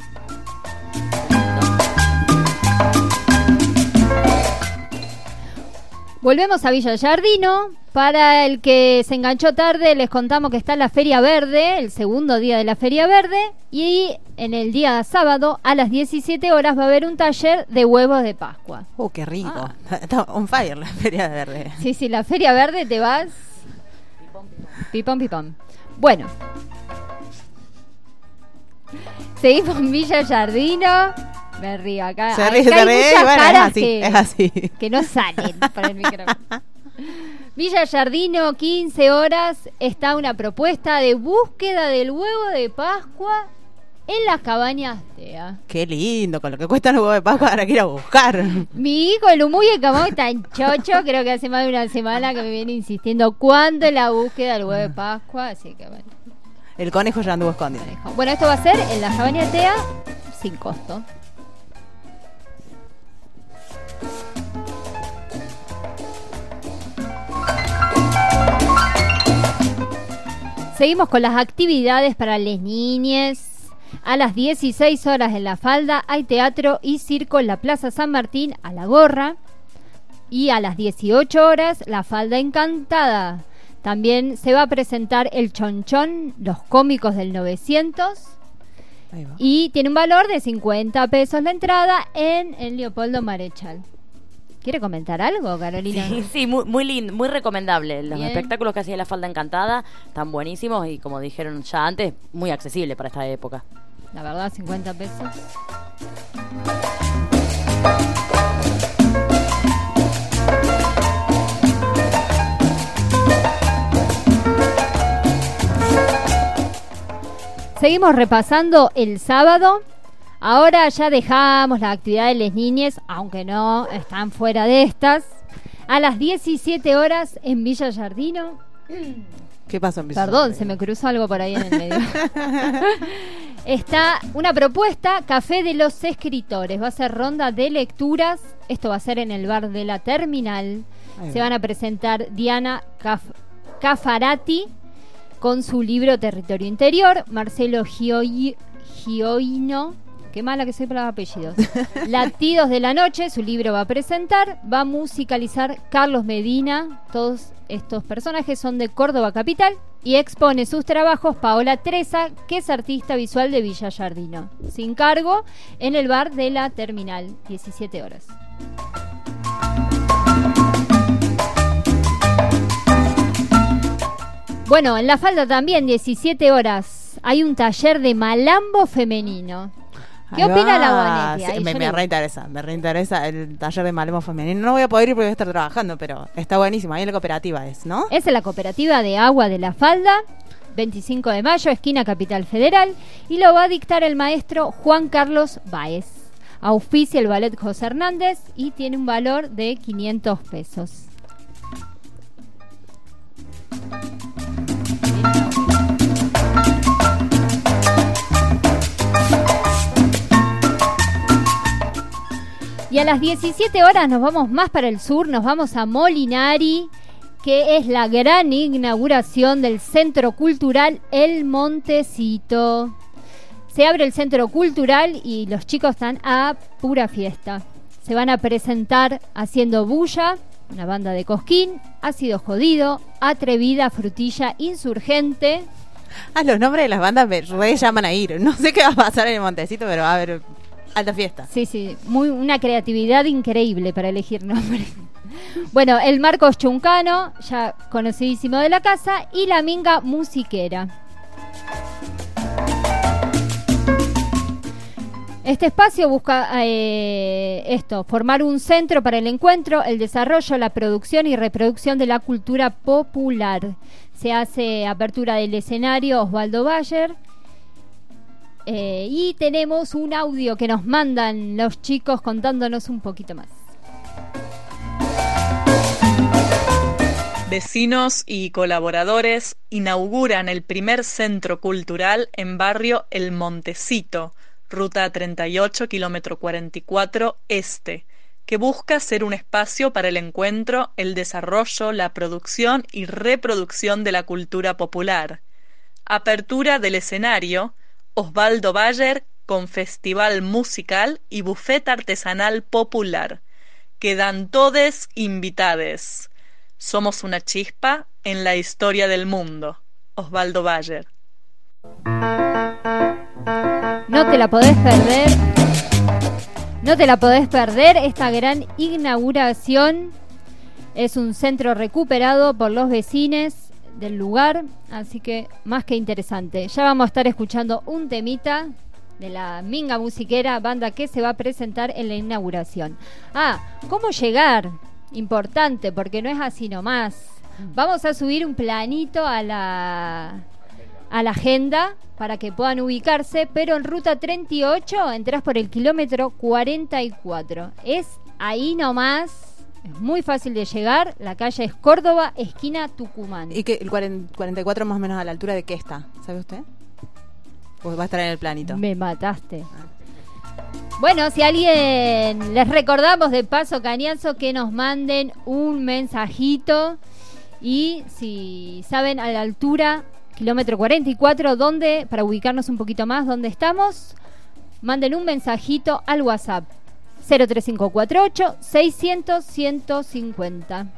Volvemos a Villa Giardino. Para el que se enganchó tarde, les contamos que está la Feria Verde, el segundo día de la Feria Verde. Y en el día sábado, a las diecisiete horas, va a haber un taller de huevos de Pascua. ¡Uh, qué rico! Ah. Está on fire la Feria Verde. Sí, sí, la Feria Verde te vas... Pipón, pipón. Bueno. Seguimos en Villa Giardino. Me río acá. Se ríe, acá se hay ríe, muchas bueno, caras es así, que, es así. que no salen para el micrófono. Villa Giardino, quince horas, está una propuesta de búsqueda del huevo de Pascua en las cabañas Tea. Qué lindo, con lo que cuesta el huevo de Pascua, ahora quiero buscar. Mi hijo, el Umuy y Camón, está en chocho. Creo que hace más de una semana que me viene insistiendo cuándo es la búsqueda del huevo de Pascua. Así que bueno. El conejo ya anduvo escondido. Bueno, esto va a ser en la cabaña Tea sin costo. Seguimos con las actividades para las niñas. A las dieciséis horas en La Falda hay teatro y circo en la Plaza San Martín a la gorra. Y a las dieciocho horas La Falda Encantada. También se va a presentar El Chonchón, los cómicos del novecientos. Y tiene un valor de cincuenta pesos la entrada en el Leopoldo Marechal. ¿Quiere comentar algo, Carolina? Sí, sí, muy, muy lindo, muy recomendable. Los Bien. espectáculos que hacía La Falda Encantada están buenísimos y, como dijeron ya antes, muy accesible para esta época. La verdad, cincuenta pesos. Seguimos repasando el sábado. Ahora ya dejamos la actividad de las niñas, aunque no están fuera de estas. A las diecisiete horas en Villa Giardino. ¿Qué pasó en Villa Perdón, Giardino? se me cruzó algo por ahí en el medio. Está una propuesta, Café de los Escritores. Va a ser ronda de lecturas. Esto va a ser en el bar de la Terminal. Ahí Se va. van a presentar Diana Caf- Cafarati con su libro Territorio Interior, Marcelo Gioi- Gioino, qué mala que soy para los apellidos, Latidos de la Noche, su libro va a presentar, va a musicalizar Carlos Medina. Todos estos personajes son de Córdoba capital y expone sus trabajos Paola Treza, que es artista visual de Villa Giardino, sin cargo, en el bar de la Terminal, diecisiete horas. Bueno, en La Falda también, diecisiete horas, hay un taller de malambo femenino. ¿Qué Ahí opina va. la Bonetti? Sí, Ahí me, yo me le- reinteresa, me reinteresa el taller de malambo femenino. No voy a poder ir porque voy a estar trabajando, pero está buenísimo. Ahí en la cooperativa es, ¿no? Es en la cooperativa de agua de La Falda, veinticinco de mayo, esquina Capital Federal, y lo va a dictar el maestro Juan Carlos Báez. Auspicia el ballet José Hernández y tiene un valor de quinientos pesos. Y a las diecisiete horas nos vamos más para el sur, nos vamos a Molinari, que es la gran inauguración del Centro Cultural El Montecito. Se abre el Centro Cultural y los chicos están a pura fiesta. Se van a presentar haciendo bulla, una banda de Cosquín, Ácido Jodido, Atrevida, Frutilla, Insurgente. Ah, los nombres de las bandas me re llaman a ir. No sé qué va a pasar en el Montecito, pero va a haber alta fiesta. Sí, sí, muy, una creatividad increíble para elegir nombres. Bueno, el Marcos Chuncano, ya conocidísimo de la casa, y la Minga Musiquera. Este espacio busca eh, esto, formar un centro para el encuentro, el desarrollo, la producción y reproducción de la cultura popular. Se hace apertura del escenario Osvaldo Bayer. Eh, y tenemos un audio que nos mandan los chicos contándonos un poquito más. Vecinos y colaboradores inauguran el primer centro cultural en barrio El Montecito, ruta treinta y ocho, kilómetro cuarenta y cuatro este, que busca ser un espacio para el encuentro, el desarrollo, la producción y reproducción de la cultura popular. Apertura del escenario, Osvaldo Bayer con festival musical y bufeta artesanal popular. Quedan todes invitades. Somos una chispa en la historia del mundo. Osvaldo Bayer. No te la podés perder. No te la podés perder esta gran inauguración. Es un centro recuperado por los vecinos del lugar, así que más que interesante. Ya vamos a estar escuchando un temita de la Minga Musiquera, banda que se va a presentar en la inauguración. Ah, ¿cómo llegar? Importante, porque no es así nomás. Vamos a subir un planito a la a la agenda para que puedan ubicarse, pero en ruta treinta y ocho entras por el kilómetro cuarenta y cuatro. Es ahí nomás, es muy fácil de llegar. La calle es Córdoba, esquina Tucumán. ¿Y que el cuarenta y cuatro más o menos a la altura de qué está? ¿Sabe usted? Pues va a estar en el planito. Me mataste. Bueno, si alguien, les recordamos de paso, Cañazo, que nos manden un mensajito. Y si saben a la altura, kilómetro cuarenta y cuatro, donde, para ubicarnos un poquito más, dónde estamos, manden un mensajito al WhatsApp cero tres cinco cuatro ocho seiscientos ciento cincuenta.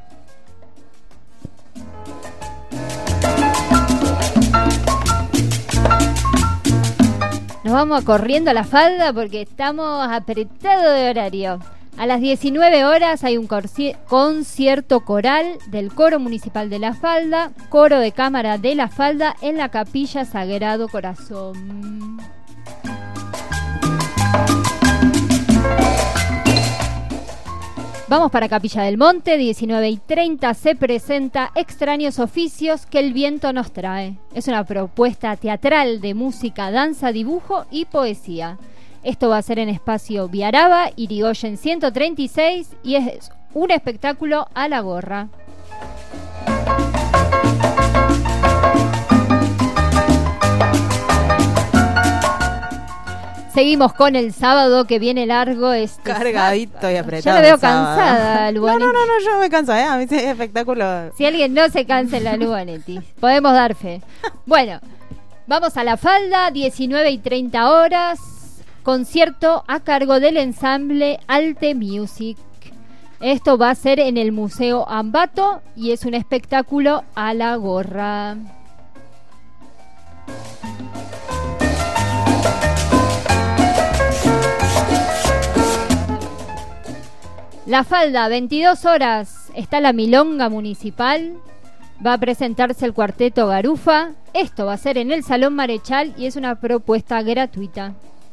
Nos vamos corriendo a la falda porque estamos apretados de horario. A las diecinueve horas hay un corci- concierto coral del Coro Municipal de La Falda, Coro de Cámara de La Falda, en la Capilla Sagrado Corazón. Vamos para Capilla del Monte, diecinueve y treinta se presenta Extraños Oficios que el viento nos trae. Es una propuesta teatral de música, danza, dibujo y poesía. Esto va a ser en espacio Viaraba, Irigoyen ciento treinta y seis, y es un espectáculo a la gorra. Seguimos con el sábado, que viene largo. Este Cargadito y apretado. Ya me veo sábado. cansada, Luanetti. No, no, no, no, yo no me canso, ¿eh? A mí es espectáculo. Si alguien no se cansa en la Luanetti, podemos dar fe. Bueno, vamos a La Falda, diecinueve y treinta horas. Concierto a cargo del ensamble Alte Music. Esto va a ser en el Museo Ambato y es un espectáculo a la gorra. La Falda, veintidós horas, está la Milonga Municipal. Va a presentarse el cuarteto Garufa. Esto va a ser en el Salón Marechal y es una propuesta gratuita.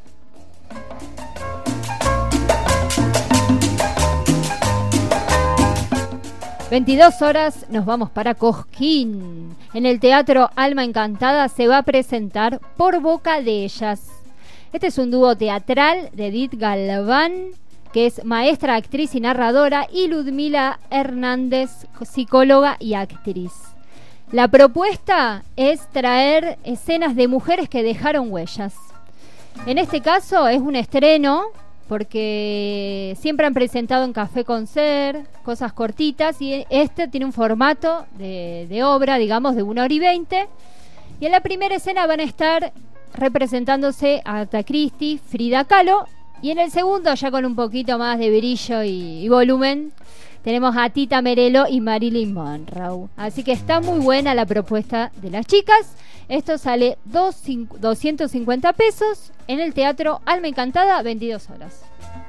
veintidós horas nos vamos para Cosquín. En el Teatro Alma Encantada se va a presentar Por Boca de Ellas. Este es un dúo teatral de Edith Galván, que es maestra, actriz y narradora, y Ludmila Hernández, psicóloga y actriz. La propuesta es traer escenas de mujeres que dejaron huellas. En este caso es un estreno, porque siempre han presentado en Café Concert cosas cortitas, y este tiene un formato de, de obra, digamos, de una hora y veinte. Y en la primera escena van a estar representándose Agatha Christie, Frida Kahlo, y en el segundo, ya con un poquito más de brillo y, y volumen, tenemos a Tita Merelo y Marilyn Monroe. Así que está muy buena la propuesta de las chicas. Esto sale dos, doscientos cincuenta pesos en el Teatro Alma Encantada, veintidós horas.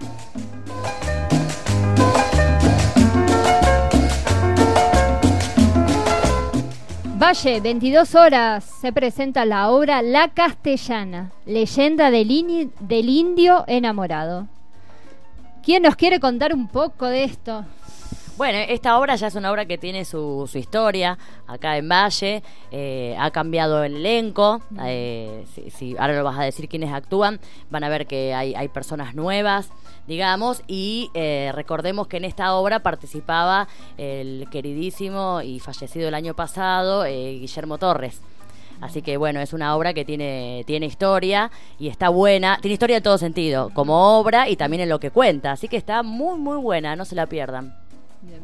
Valle, veintidós horas, se presenta la obra La Castellana, leyenda del, in- del indio enamorado. ¿Quién nos quiere contar un poco de esto? Bueno, esta obra ya es una obra que tiene su, su historia acá en Valle, eh, ha cambiado el elenco, eh, si, si ahora lo vas a decir quiénes actúan, van a ver que hay, hay personas nuevas, digamos, y eh, recordemos que en esta obra participaba el queridísimo y fallecido el año pasado eh, Guillermo Torres. Así que bueno, es una obra que tiene, tiene historia y está buena, tiene historia en todo sentido, como obra y también en lo que cuenta, así que está muy muy buena, no se la pierdan. Bien.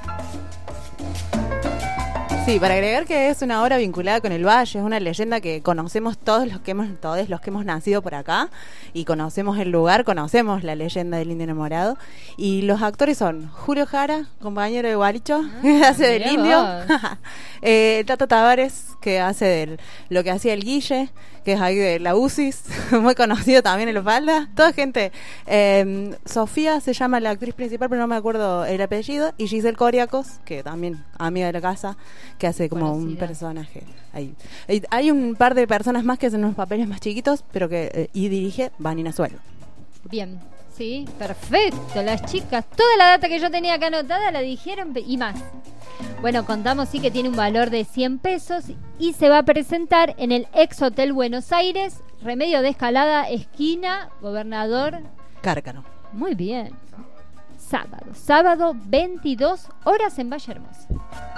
Sí, para agregar que es una obra vinculada con el Valle, es una leyenda que conocemos todos los que hemos, todos los que hemos nacido por acá y conocemos el lugar, conocemos la leyenda del indio enamorado. Y los actores son Julio Jara, compañero de Gualicho, Ah, que hace del mirá indio, vos. eh, Tato Tavares, que hace del, lo que hacía el Guille, que es ahí de la U C I S, muy conocido también en la falda, toda gente. Eh, Sofía se llama la actriz principal, pero no me acuerdo el apellido, y Giselle Coriacos, que también amiga de la casa, que hace como Conocida. un personaje ahí. Hay, hay un par de personas más que hacen unos papeles más chiquitos, pero que eh, y dirige Vanina Suelo. Bien, sí, perfecto. Las chicas, toda la data que yo tenía acá anotada la dijeron pe- y más. Bueno, contamos sí que tiene un valor de cien pesos y se va a presentar en el Ex Hotel Buenos Aires, Remedio de Escalada, esquina Gobernador. Cárcano. Muy bien. Sábado, sábado veintidós horas en Valle Hermoso.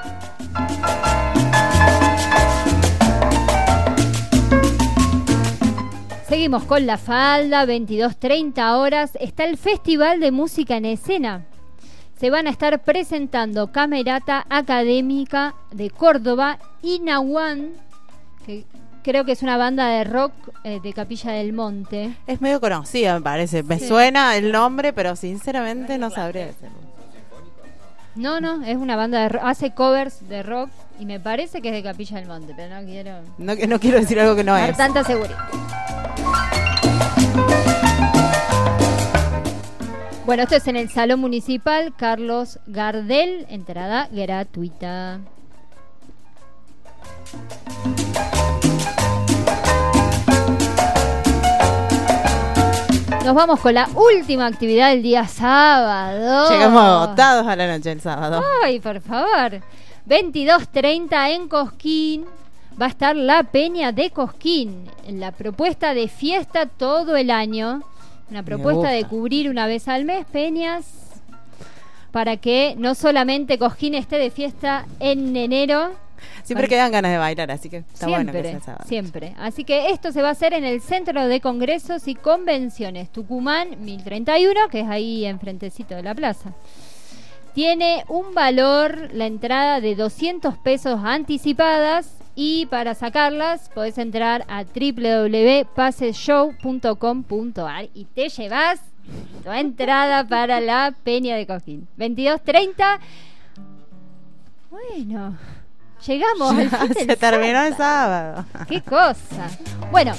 Seguimos con La Falda, veintidós treinta horas. Está el Festival de Música en Escena. Se van a estar presentando Camerata Académica de Córdoba y Nahuán, que creo que es una banda de rock eh, de Capilla del Monte. Es medio conocida, me parece. Me Sí. suena el nombre, pero sinceramente no sabría decirlo. No, no, es una banda de rock. Hace covers de rock y me parece que es de Capilla del Monte, pero no quiero No, no quiero decir algo que no dar es. tanta seguridad. Bueno, esto es en el Salón Municipal Carlos Gardel, entrada gratuita. Nos vamos con la última actividad del día sábado. Llegamos agotados a la noche el sábado. Ay, por favor. veintidós treinta en Cosquín va a estar la Peña de Cosquín, en la propuesta de fiesta todo el año. Una propuesta de gusta. cubrir una vez al mes peñas para que no solamente Cosquín esté de fiesta en enero. Siempre Para- quedan ganas de bailar, así que está bueno que Siempre, sea sábado. siempre. Así que esto se va a hacer en el Centro de Congresos y Convenciones Tucumán mil treinta y uno, que es ahí enfrentecito de la plaza. Tiene un valor la entrada de doscientos pesos anticipadas y para sacarlas podés entrar a doble u doble u doble u punto paseshow punto com punto a r y te llevas tu entrada para la Peña de Cosquín. veintidós treinta. Bueno, llegamos al fin Se del terminó el sábado. sábado. ¡Qué cosa! Bueno.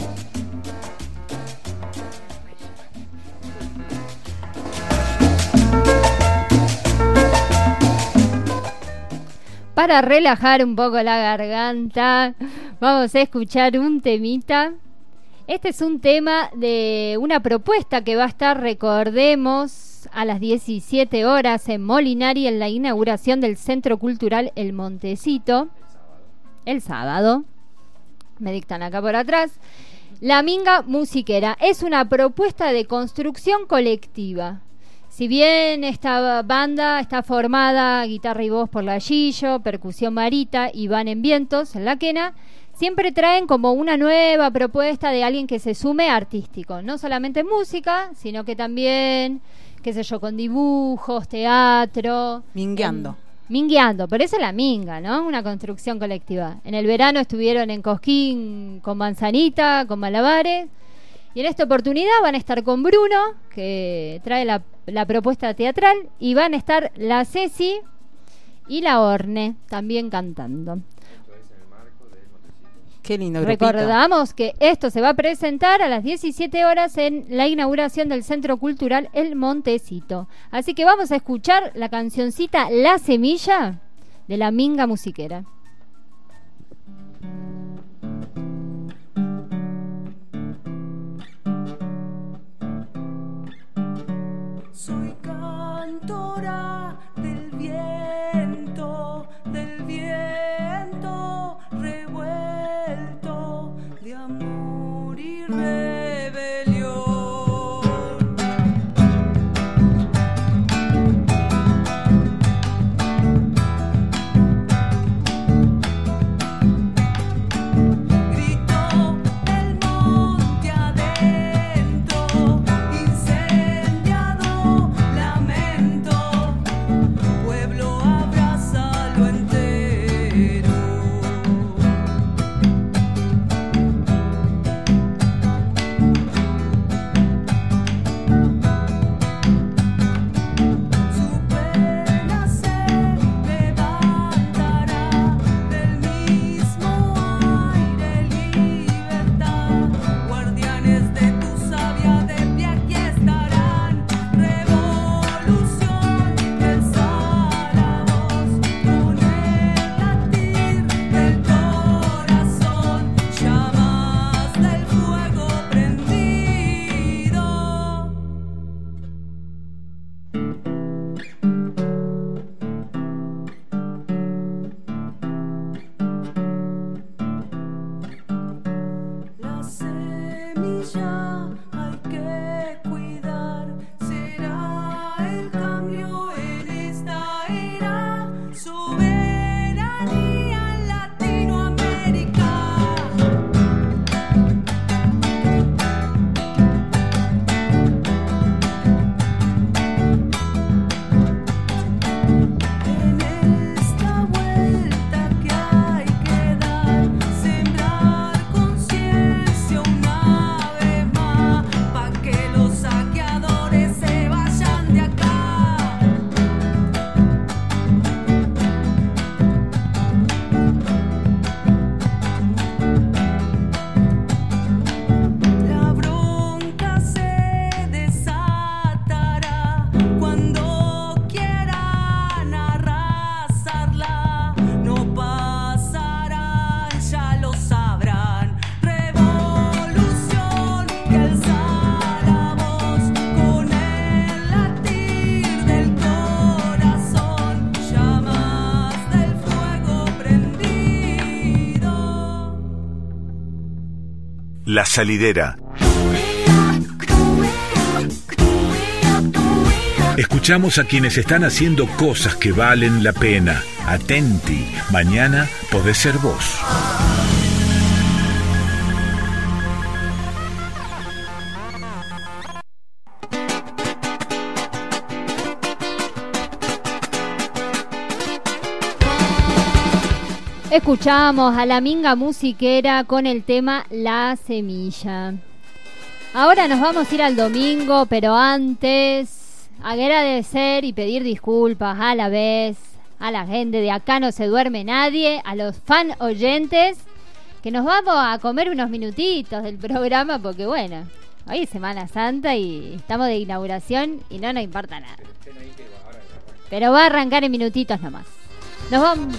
Para relajar un poco la garganta, vamos a escuchar un temita. Este es un tema de una propuesta que va a estar, recordemos, a las diecisiete horas en Molinari en la inauguración del Centro Cultural El Montecito. El sábado. Me dictan acá por atrás. La Minga Musiquera es una propuesta de construcción colectiva. Si bien esta banda está formada guitarra y voz por la Gillo, percusión Marita y van en vientos en la quena, siempre traen como una nueva propuesta de alguien que se sume artístico, no solamente música, sino que también, qué sé yo, con dibujos, teatro. Mingueando. En, mingueando, pero esa es la minga, ¿no? Una construcción colectiva. En el verano estuvieron en Cosquín con Manzanita, con Malabares, y en esta oportunidad van a estar con Bruno, que trae la la propuesta teatral, y van a estar la Ceci y la Orne también cantando. Qué lindo grupito. Recordamos que esto se va a presentar a las diecisiete horas en la inauguración del Centro Cultural El Montecito. Así que vamos a escuchar la cancioncita La Semilla de la Minga Musiquera. Soy cantora del viento, del viento revuelto de amor y rebelión. Grito el monte adentro, incendiado lamento, pueblo abrázalo entero. Su pena se levantará del mismo aire, libertad. Guardianes de tu sabia de pie aquí estarán. Revolución del Zaragoz, con el latir del corazón, llamas del fuego prendido. La semilla hay que cuidar, será el cambio en esta era, soberanía Latinoamérica. En esta vuelta que hay que dar, sembrar conciencia una vez más, pa' que los saqueadores se vayan de acá. La bronca se desatará cuando quieran arrasarla. No pasarán, ya lo sabrán. Revolución que alza la voz con el latir del corazón, llamas del fuego prendido. La Salidera. Escuchamos a quienes están haciendo cosas que valen la pena. Atenti, mañana podés ser vos. Escuchamos a la Minga Musiquera con el tema La Semilla. Ahora nos vamos a ir al domingo, pero antes agradecer y pedir disculpas a la vez a la gente de Acá No Se Duerme Nadie, a los fan oyentes, que nos vamos a comer unos minutitos del programa porque bueno, hoy es Semana Santa y estamos de inauguración y no nos importa nada. Pero va a arrancar en minutitos nomás. Nos vamos.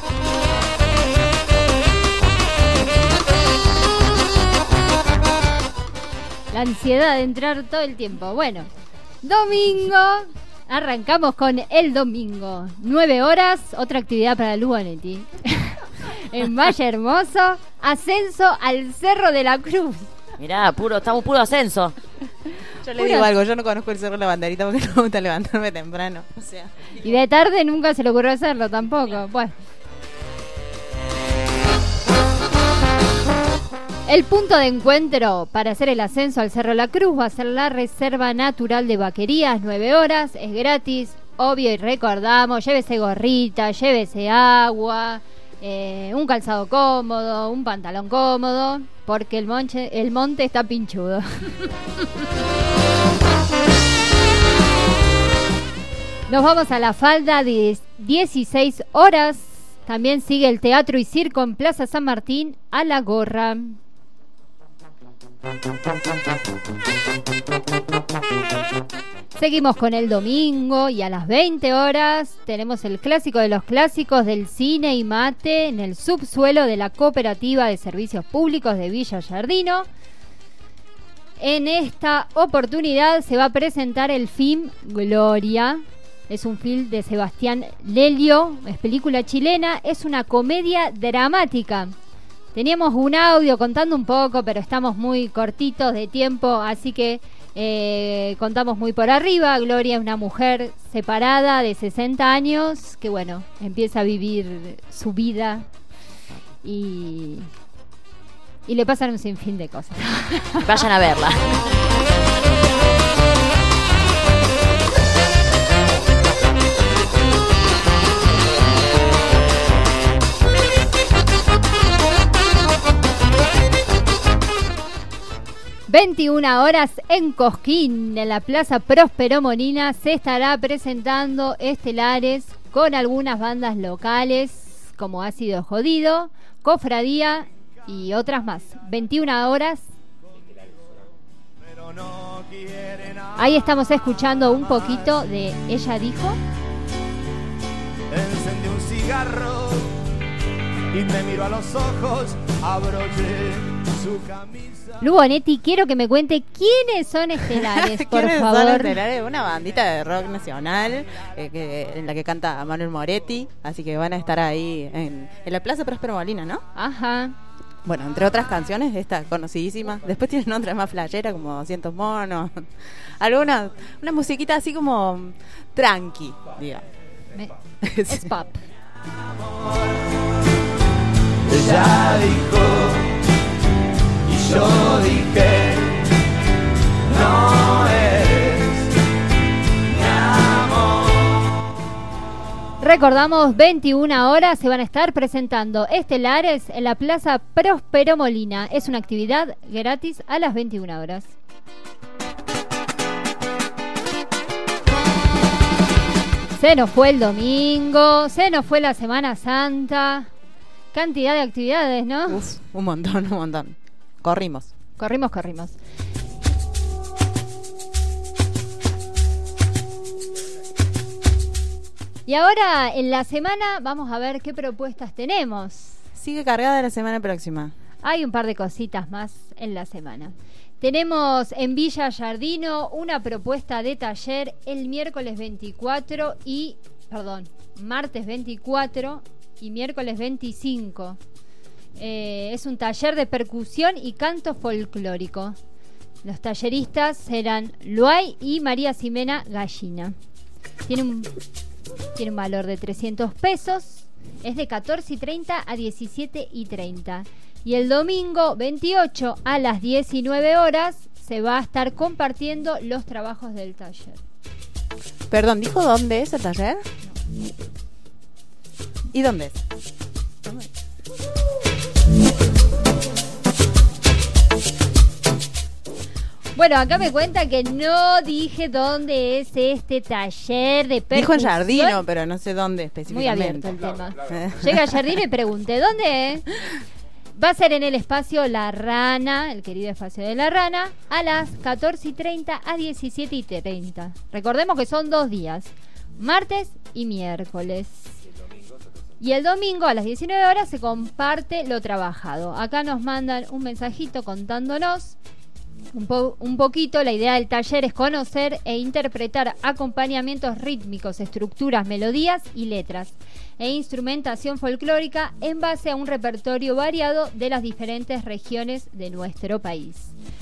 La ansiedad de entrar todo el tiempo. Bueno, domingo. Arrancamos con el domingo. Nueve horas, otra actividad para Lugonetti. En Valle Hermoso, ascenso al Cerro de la Cruz. Mirá, puro, estamos puro ascenso. Yo le digo algo, yo no conozco el Cerro de la Banderita porque no me gusta levantarme temprano. O sea. Y de tarde nunca se le ocurrió hacerlo tampoco. Bueno. El punto de encuentro para hacer el ascenso al Cerro de la Cruz va a ser la Reserva Natural de Vaquerías, nueve horas, es gratis, obvio, y recordamos, llévese gorrita, llévese agua, eh, un calzado cómodo, un pantalón cómodo, porque el, monche, el monte está pinchudo. Nos vamos a la falda de dieciséis horas. También sigue el Teatro y Circo en Plaza San Martín a la gorra. Seguimos con el domingo y a las veinte horas tenemos el clásico de los clásicos del cine y mate en el subsuelo de la Cooperativa de Servicios Públicos de Villa Giardino. En esta oportunidad se va a presentar el film Gloria. Es un film de Sebastián Lelio, es película chilena, es una comedia dramática. Teníamos un audio contando un poco, pero estamos muy cortitos de tiempo, así que eh, contamos muy por arriba. Gloria es una mujer separada de sesenta años que, bueno, empieza a vivir su vida y, y le pasan un sinfín de cosas. Vayan a verla. veintiuna horas en Cosquín, en la Plaza Próspero Molina, se estará presentando Estelares con algunas bandas locales como Ácido Jodido, Cofradía y otras más. veintiuna horas. Ahí estamos escuchando un poquito de Ella Dijo. Encendí un cigarro y me miró a los ojos, abroché su camisa. Lu Bonetti, quiero que me cuente quiénes son Estelares, por ¿Quiénes favor. son Estelares? Una bandita de rock nacional eh, que, en la que canta Manuel Moretti, así que van a estar ahí en, en la Plaza Próspero Molina, ¿no? Ajá. Bueno, entre otras canciones, esta conocidísima. Después tienen otras más flasheras como doscientos monos. Alguna, una musiquita así como tranqui, diga. Me- es pop. Ella dijo y yo dije, no eres mi amor. Recordamos, veintiuna horas se van a estar presentando Estelares en la Plaza Próspero Molina. Es una actividad gratis a las veintiuna horas. Se nos fue el domingo, se nos fue la Semana Santa. Cantidad de actividades, ¿no? Uf, un montón, un montón. Corrimos. Corrimos, corrimos. Y ahora, en la semana, vamos a ver qué propuestas tenemos. Sigue cargada la semana próxima. Hay un par de cositas más en la semana. Tenemos en Villa Giardino una propuesta de taller el miércoles veinticuatro y, perdón, martes veinticuatro y miércoles veinticinco. Eh, es un taller de percusión y canto folclórico. Los talleristas serán Luay y María Ximena Gallina. Tiene un, tiene un valor de trescientos pesos. Es de catorce y treinta a diecisiete y treinta. Y el domingo veintiocho a las diecinueve horas se va a estar compartiendo los trabajos del taller. Perdón, ¿dijo dónde es el taller? ¿Y dónde es? Bueno, acá me cuenta que no dije dónde es este taller de percusión. Dijo en Giardino, pero no sé dónde Muy específicamente. abierto el tema. Llega a Giardino y pregunté, ¿dónde es? Va a ser en el espacio La Rana, el querido espacio de La Rana, a las catorce y treinta a diecisiete y treinta. Recordemos que son dos días, martes y miércoles. Y el domingo a las diecinueve horas se comparte lo trabajado. Acá nos mandan un mensajito contándonos un, po- un poquito. La idea del taller es conocer e interpretar acompañamientos rítmicos, estructuras, melodías y letras e instrumentación folclórica en base a un repertorio variado de las diferentes regiones de nuestro país.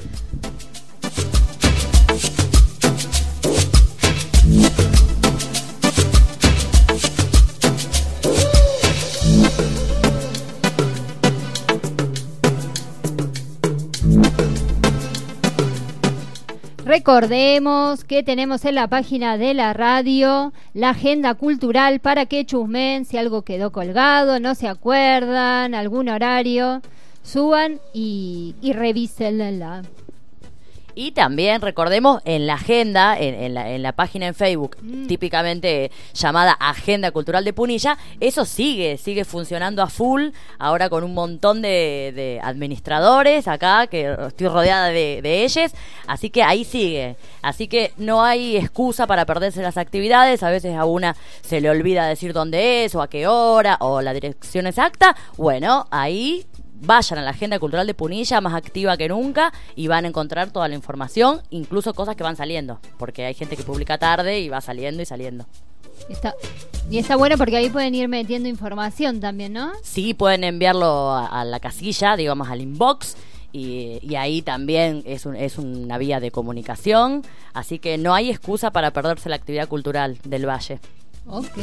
Recordemos que tenemos en la página de la radio la agenda cultural para que chusmen si algo quedó colgado, no se acuerdan, algún horario, suban y, y revísenla. Y también recordemos en la agenda, en, en, la, en la página en Facebook, mm. típicamente llamada Agenda Cultural de Punilla, eso sigue, sigue funcionando a full, ahora con un montón de, de administradores acá, que estoy rodeada de, de ellos, así que ahí sigue. Así que no hay excusa para perderse las actividades, a veces a una se le olvida decir dónde es, o a qué hora, o la dirección exacta. Bueno, ahí vayan a la Agenda Cultural de Punilla, más activa que nunca, y van a encontrar toda la información, incluso cosas que van saliendo, porque hay gente que publica tarde y va saliendo y saliendo. Está, y está bueno porque ahí pueden ir metiendo información también, ¿no? Sí, pueden enviarlo a, a la casilla, digamos al inbox, y, y ahí también es, un, es una vía de comunicación, así que no hay excusa para perderse la actividad cultural del Valle. Ok.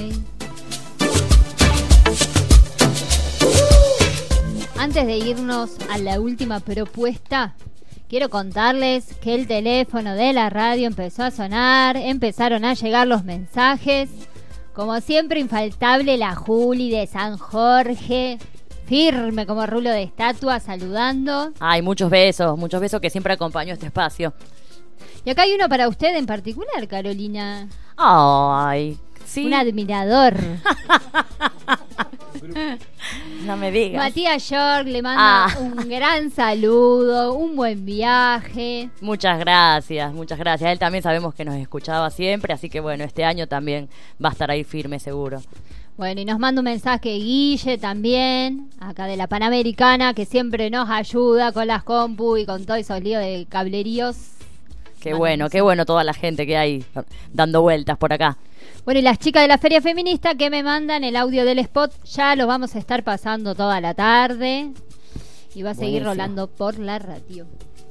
Antes de irnos a la última propuesta, quiero contarles que el teléfono de la radio empezó a sonar, empezaron a llegar los mensajes. Como siempre, infaltable la Juli de San Jorge, firme como rulo de estatua, saludando. Ay, muchos besos, muchos besos, que siempre acompañó este espacio. Y acá hay uno para usted en particular, Carolina. Ay, sí. Un admirador. No me digas. Matías York le manda ah. un gran saludo, un buen viaje. Muchas gracias, muchas gracias. Él también sabemos que nos escuchaba siempre, así que bueno, este año también va a estar ahí firme, seguro. Bueno, y nos manda un mensaje Guille también, acá de la Panamericana, que siempre nos ayuda con las compu y con todos esos líos de cableríos. Qué bueno, bueno qué bueno toda la gente que hay dando vueltas por acá. Bueno, y las chicas de la Feria Feminista que me mandan el audio del spot, ya lo vamos a estar pasando toda la tarde y va a seguir Buenísimo. rolando por la radio.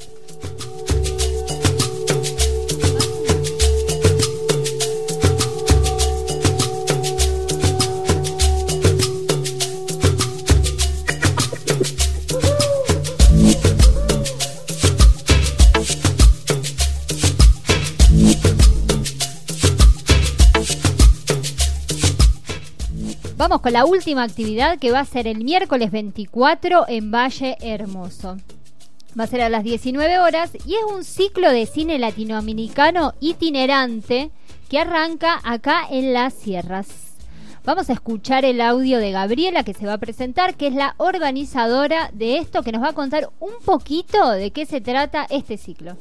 Vamos con la última actividad, que va a ser el miércoles veinticuatro en Valle Hermoso. Va a ser a las diecinueve horas y es un ciclo de cine latinoamericano itinerante que arranca acá en Las Sierras. Vamos a escuchar el audio de Gabriela, que se va a presentar, que es la organizadora de esto, que nos va a contar un poquito de qué se trata este ciclo.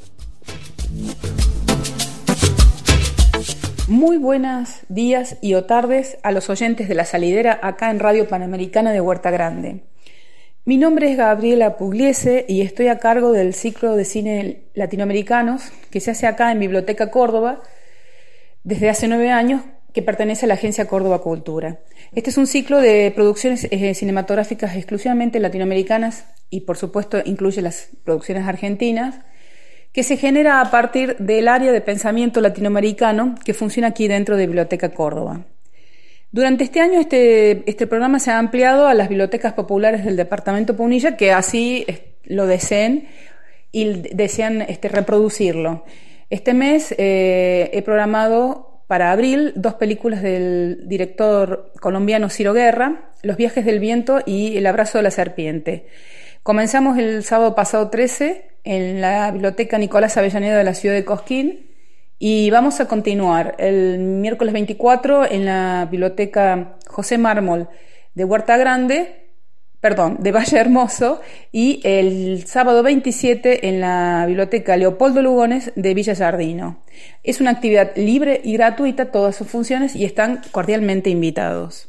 Muy buenos días y o tardes a los oyentes de La Salidera acá en Radio Panamericana de Huerta Grande. Mi nombre es Gabriela Pugliese y estoy a cargo del ciclo de cine latinoamericanos que se hace acá en Biblioteca Córdoba desde hace nueve años, que pertenece a la Agencia Córdoba Cultura. Este es un ciclo de producciones eh, cinematográficas exclusivamente latinoamericanas y por supuesto incluye las producciones argentinas, que se genera a partir del área de pensamiento latinoamericano que funciona aquí dentro de Biblioteca Córdoba. Durante este año este, este programa se ha ampliado a las bibliotecas populares del departamento Punilla, que así lo deseen y desean este, reproducirlo. Este mes eh, he programado para abril dos películas del director colombiano Ciro Guerra, Los viajes del viento y El abrazo de la serpiente. Comenzamos el sábado pasado trece en la Biblioteca Nicolás Avellaneda de la ciudad de Cosquín y vamos a continuar el miércoles veinticuatro en la Biblioteca José Mármol de Huerta Grande, perdón, de Valle Hermoso, y el sábado veintisiete en la Biblioteca Leopoldo Lugones de Villa Giardino. Es una actividad libre y gratuita, todas sus funciones, y están cordialmente invitados.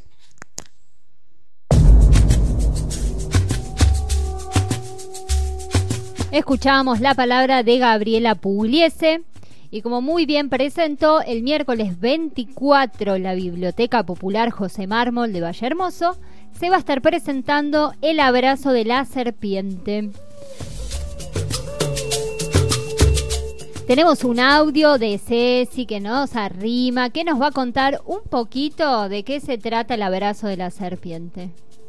Escuchábamos la palabra de Gabriela Pugliese y como muy bien presentó, el miércoles veinticuatro la Biblioteca Popular José Mármol de Valle Hermoso se va a estar presentando El abrazo de la serpiente. Tenemos un audio de Ceci que nos arrima, que nos va a contar un poquito de qué se trata El abrazo de la serpiente.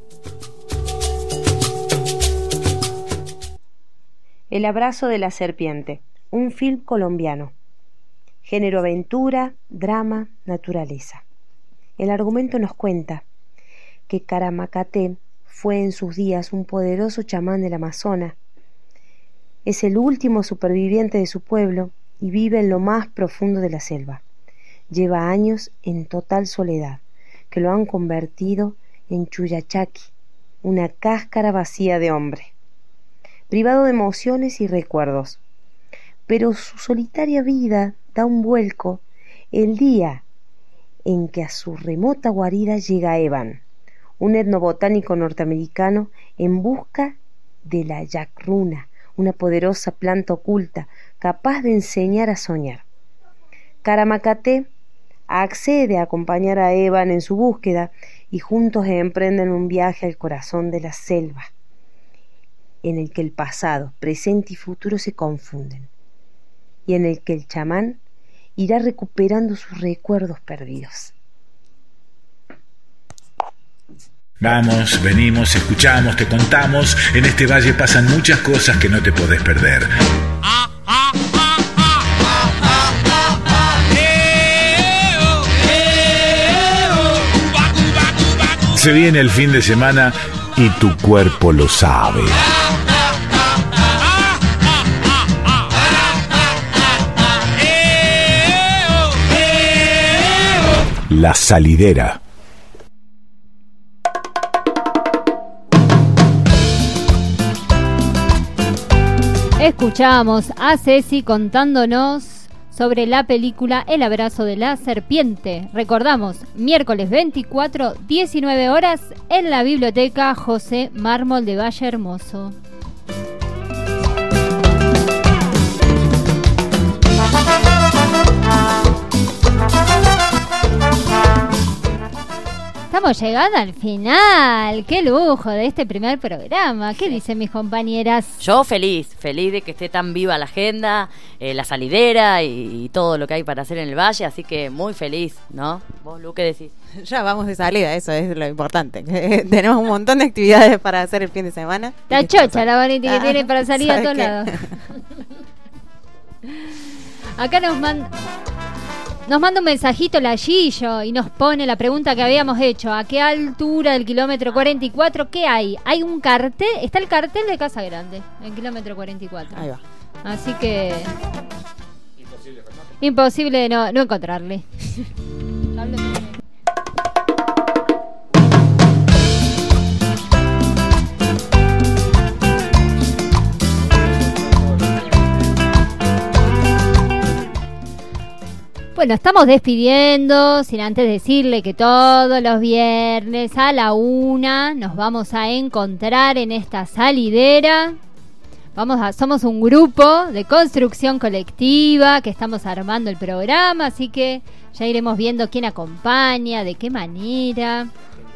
El abrazo de la serpiente, un film colombiano. Género aventura, drama, naturaleza. El argumento nos cuenta que Caramacate fue en sus días un poderoso chamán del Amazonas Es el último superviviente de su pueblo y vive en lo más profundo de la selva. Lleva años en total soledad, que lo han convertido en Chuyachaki, una cáscara vacía de hombre, privado de emociones y recuerdos. Pero su solitaria vida da un vuelco el día en que a su remota guarida llega Evan, un etnobotánico norteamericano en busca de la yacruna, una poderosa planta oculta capaz de enseñar a soñar. Karamakaté accede a acompañar a Evan en su búsqueda y juntos emprenden un viaje al corazón de la selva, en el que el pasado, presente y futuro se confunden, y en el que el chamán irá recuperando sus recuerdos perdidos. Vamos, venimos, escuchamos, te contamos. En este valle pasan muchas cosas que no te podés perder. Se viene el fin de semana y tu cuerpo lo sabe. La Salidera. Escuchamos a Ceci contándonos sobre la película El abrazo de la serpiente. Recordamos, miércoles veinticuatro, diecinueve horas, en la Biblioteca José Mármol de Valle Hermoso. Estamos llegando al final. ¡Qué lujo de este primer programa! ¿Qué dicen mis compañeras? Yo feliz, feliz de que esté tan viva la agenda, eh, la salidera y, y todo lo que hay para hacer en el valle, así que muy feliz, ¿no? ¿Vos, Lu, qué decís? Ya vamos de salida, eso es lo importante. Tenemos un montón de actividades para hacer el fin de semana. La chocha, la bonita que Ah, tiene para salir a ¿sabes todos qué? lados. Acá nos manda... Nos manda un mensajito la Gillo y nos pone la pregunta que habíamos hecho. ¿A qué altura del kilómetro cuarenta y cuatro? ¿Qué hay? Hay un cartel, está el cartel de Casa Grande, en kilómetro cuarenta y cuatro. Ahí va. Así que... Imposible de no, no encontrarle. Bueno, estamos despidiendo, sin antes decirle que todos los viernes a la una nos vamos a encontrar en esta salidera. Vamos a, somos un grupo de construcción colectiva que estamos armando el programa, así que ya iremos viendo quién acompaña, de qué manera.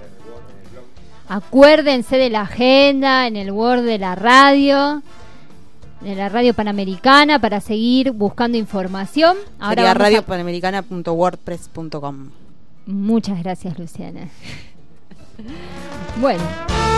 Acuérdense de la agenda en el Word de la radio, de la radio Panamericana, para seguir buscando información. Ahora Sería vamos radio a... panamericana punto wordpress punto com. Muchas gracias, Luciana. Bueno.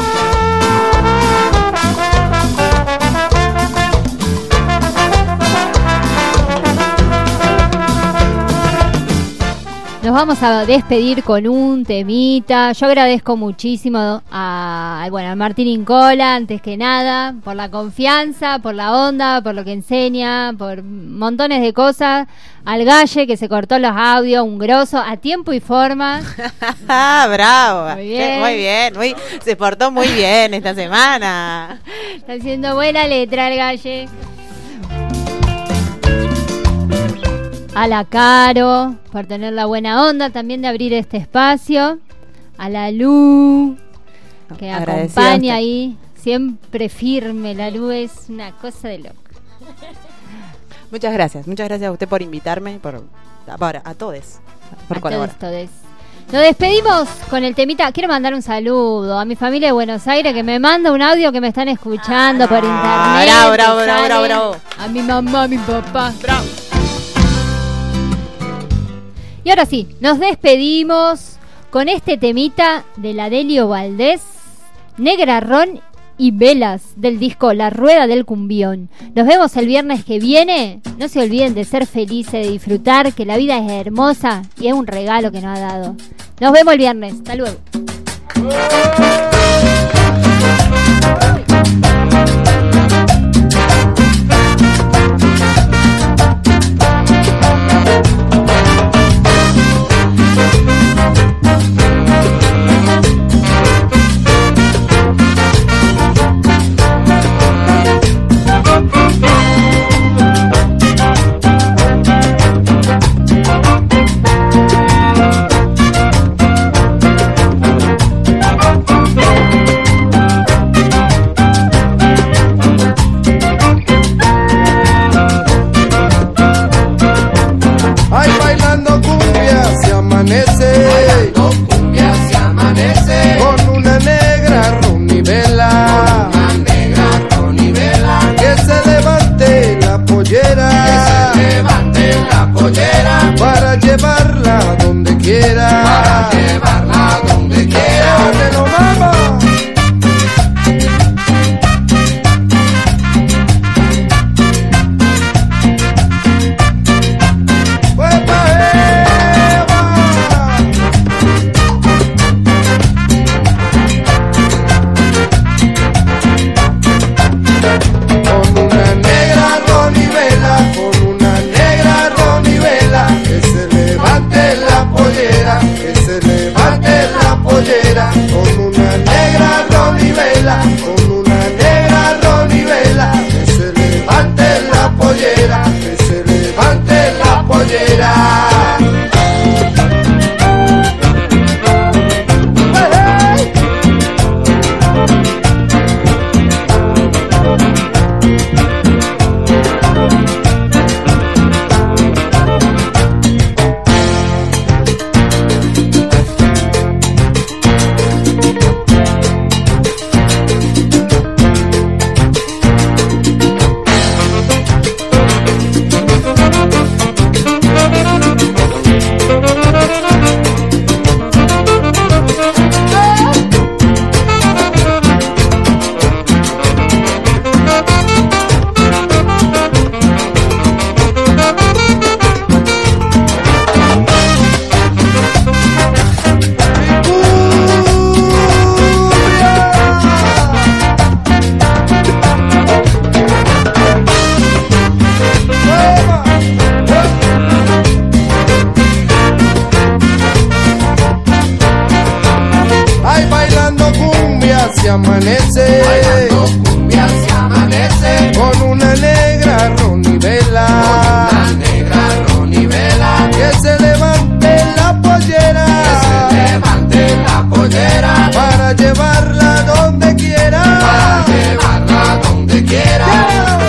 Nos vamos a despedir con un temita. Yo agradezco muchísimo a, bueno, a Martín Incola, antes que nada, por la confianza, por la onda, por lo que enseña, por montones de cosas. Al Galle, que se cortó los audios, un grosso, a tiempo y forma. Ah, bravo. Muy bien. Muy bien, muy, se portó muy bien esta semana. Está haciendo buena letra el Galle. A la Caro, por tener la buena onda también de abrir este espacio. A la Lu, que Agradecida acompaña a usted. ahí, siempre firme. La Lu es una cosa de loco. Muchas gracias, muchas gracias a usted por invitarme, por ahora a todos, por A colaborar. todos, todos. Nos despedimos con el temita. Quiero mandar un saludo a mi familia de Buenos Aires, que me manda un audio que me están escuchando por internet. bravo, bravo, que bravo, sale. bravo, bravo. A mi mamá, a mi papá. Bravo. Y ahora sí, nos despedimos con este temita de la Delio Valdés, Negra Ron y Velas, del disco La Rueda del Cumbión. Nos vemos el viernes que viene. No se olviden de ser felices, de disfrutar, que la vida es hermosa y es un regalo que nos ha dado. Nos vemos el viernes. Hasta luego. pollera, para llevarla donde quiera, para llevarla donde quiera. ¡Ábrelo, mamá! Con una negra ronivela, con una negra ronivela, que se levante la pollera, que se levante la pollera. Amanece, bailando cumbia se amanece, con una negra ronivela, con una negra ronivela, que se levante la pollera, que se levante la pollera, para llevarla donde quiera, para llevarla donde quiera. ¡Yeah!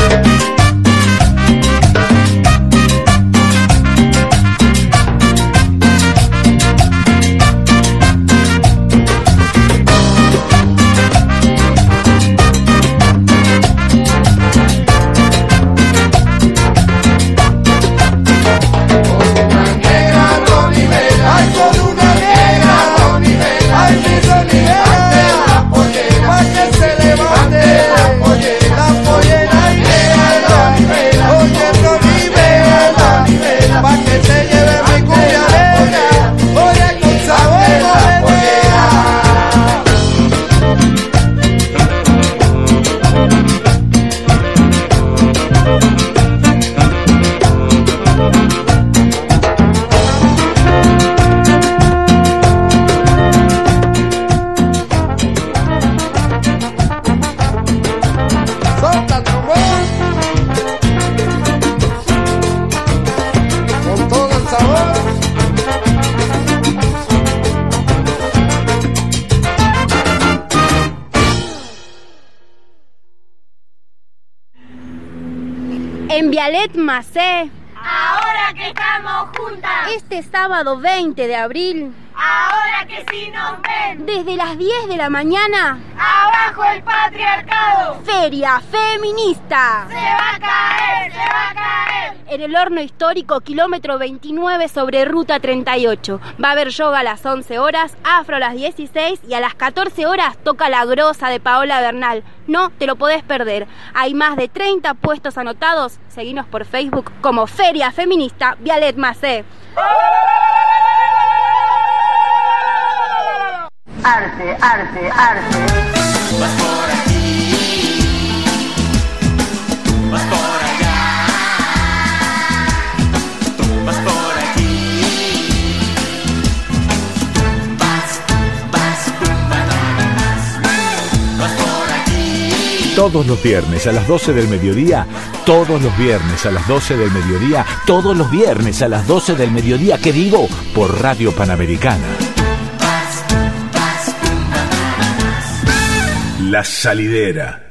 En Vialet Macé, ahora que estamos juntas, este sábado veinte de abril, ahora que sí nos ven, desde las diez de la mañana, abajo el patriarcado, Feria Feminista, se va a caer, se va a caer, en el horno histórico kilómetro veintinueve sobre ruta treinta y ocho. Va a haber yoga a las once horas, afro a las dieciséis y a las catorce horas toca La Grosa de Paola Bernal. No te lo podés perder. Hay más de treinta puestos anotados. Seguinos por Facebook como Feria Feminista Vialet Macé. Arte, arte, arte. Vas por aquí, vas por allá, vas por aquí, vas, vas, vas, vas por aquí. Todos los viernes a las doce del mediodía, todos los viernes a las doce del mediodía, todos los viernes a las doce del mediodía, ¿qué digo? Por Radio Panamericana. La Salidera.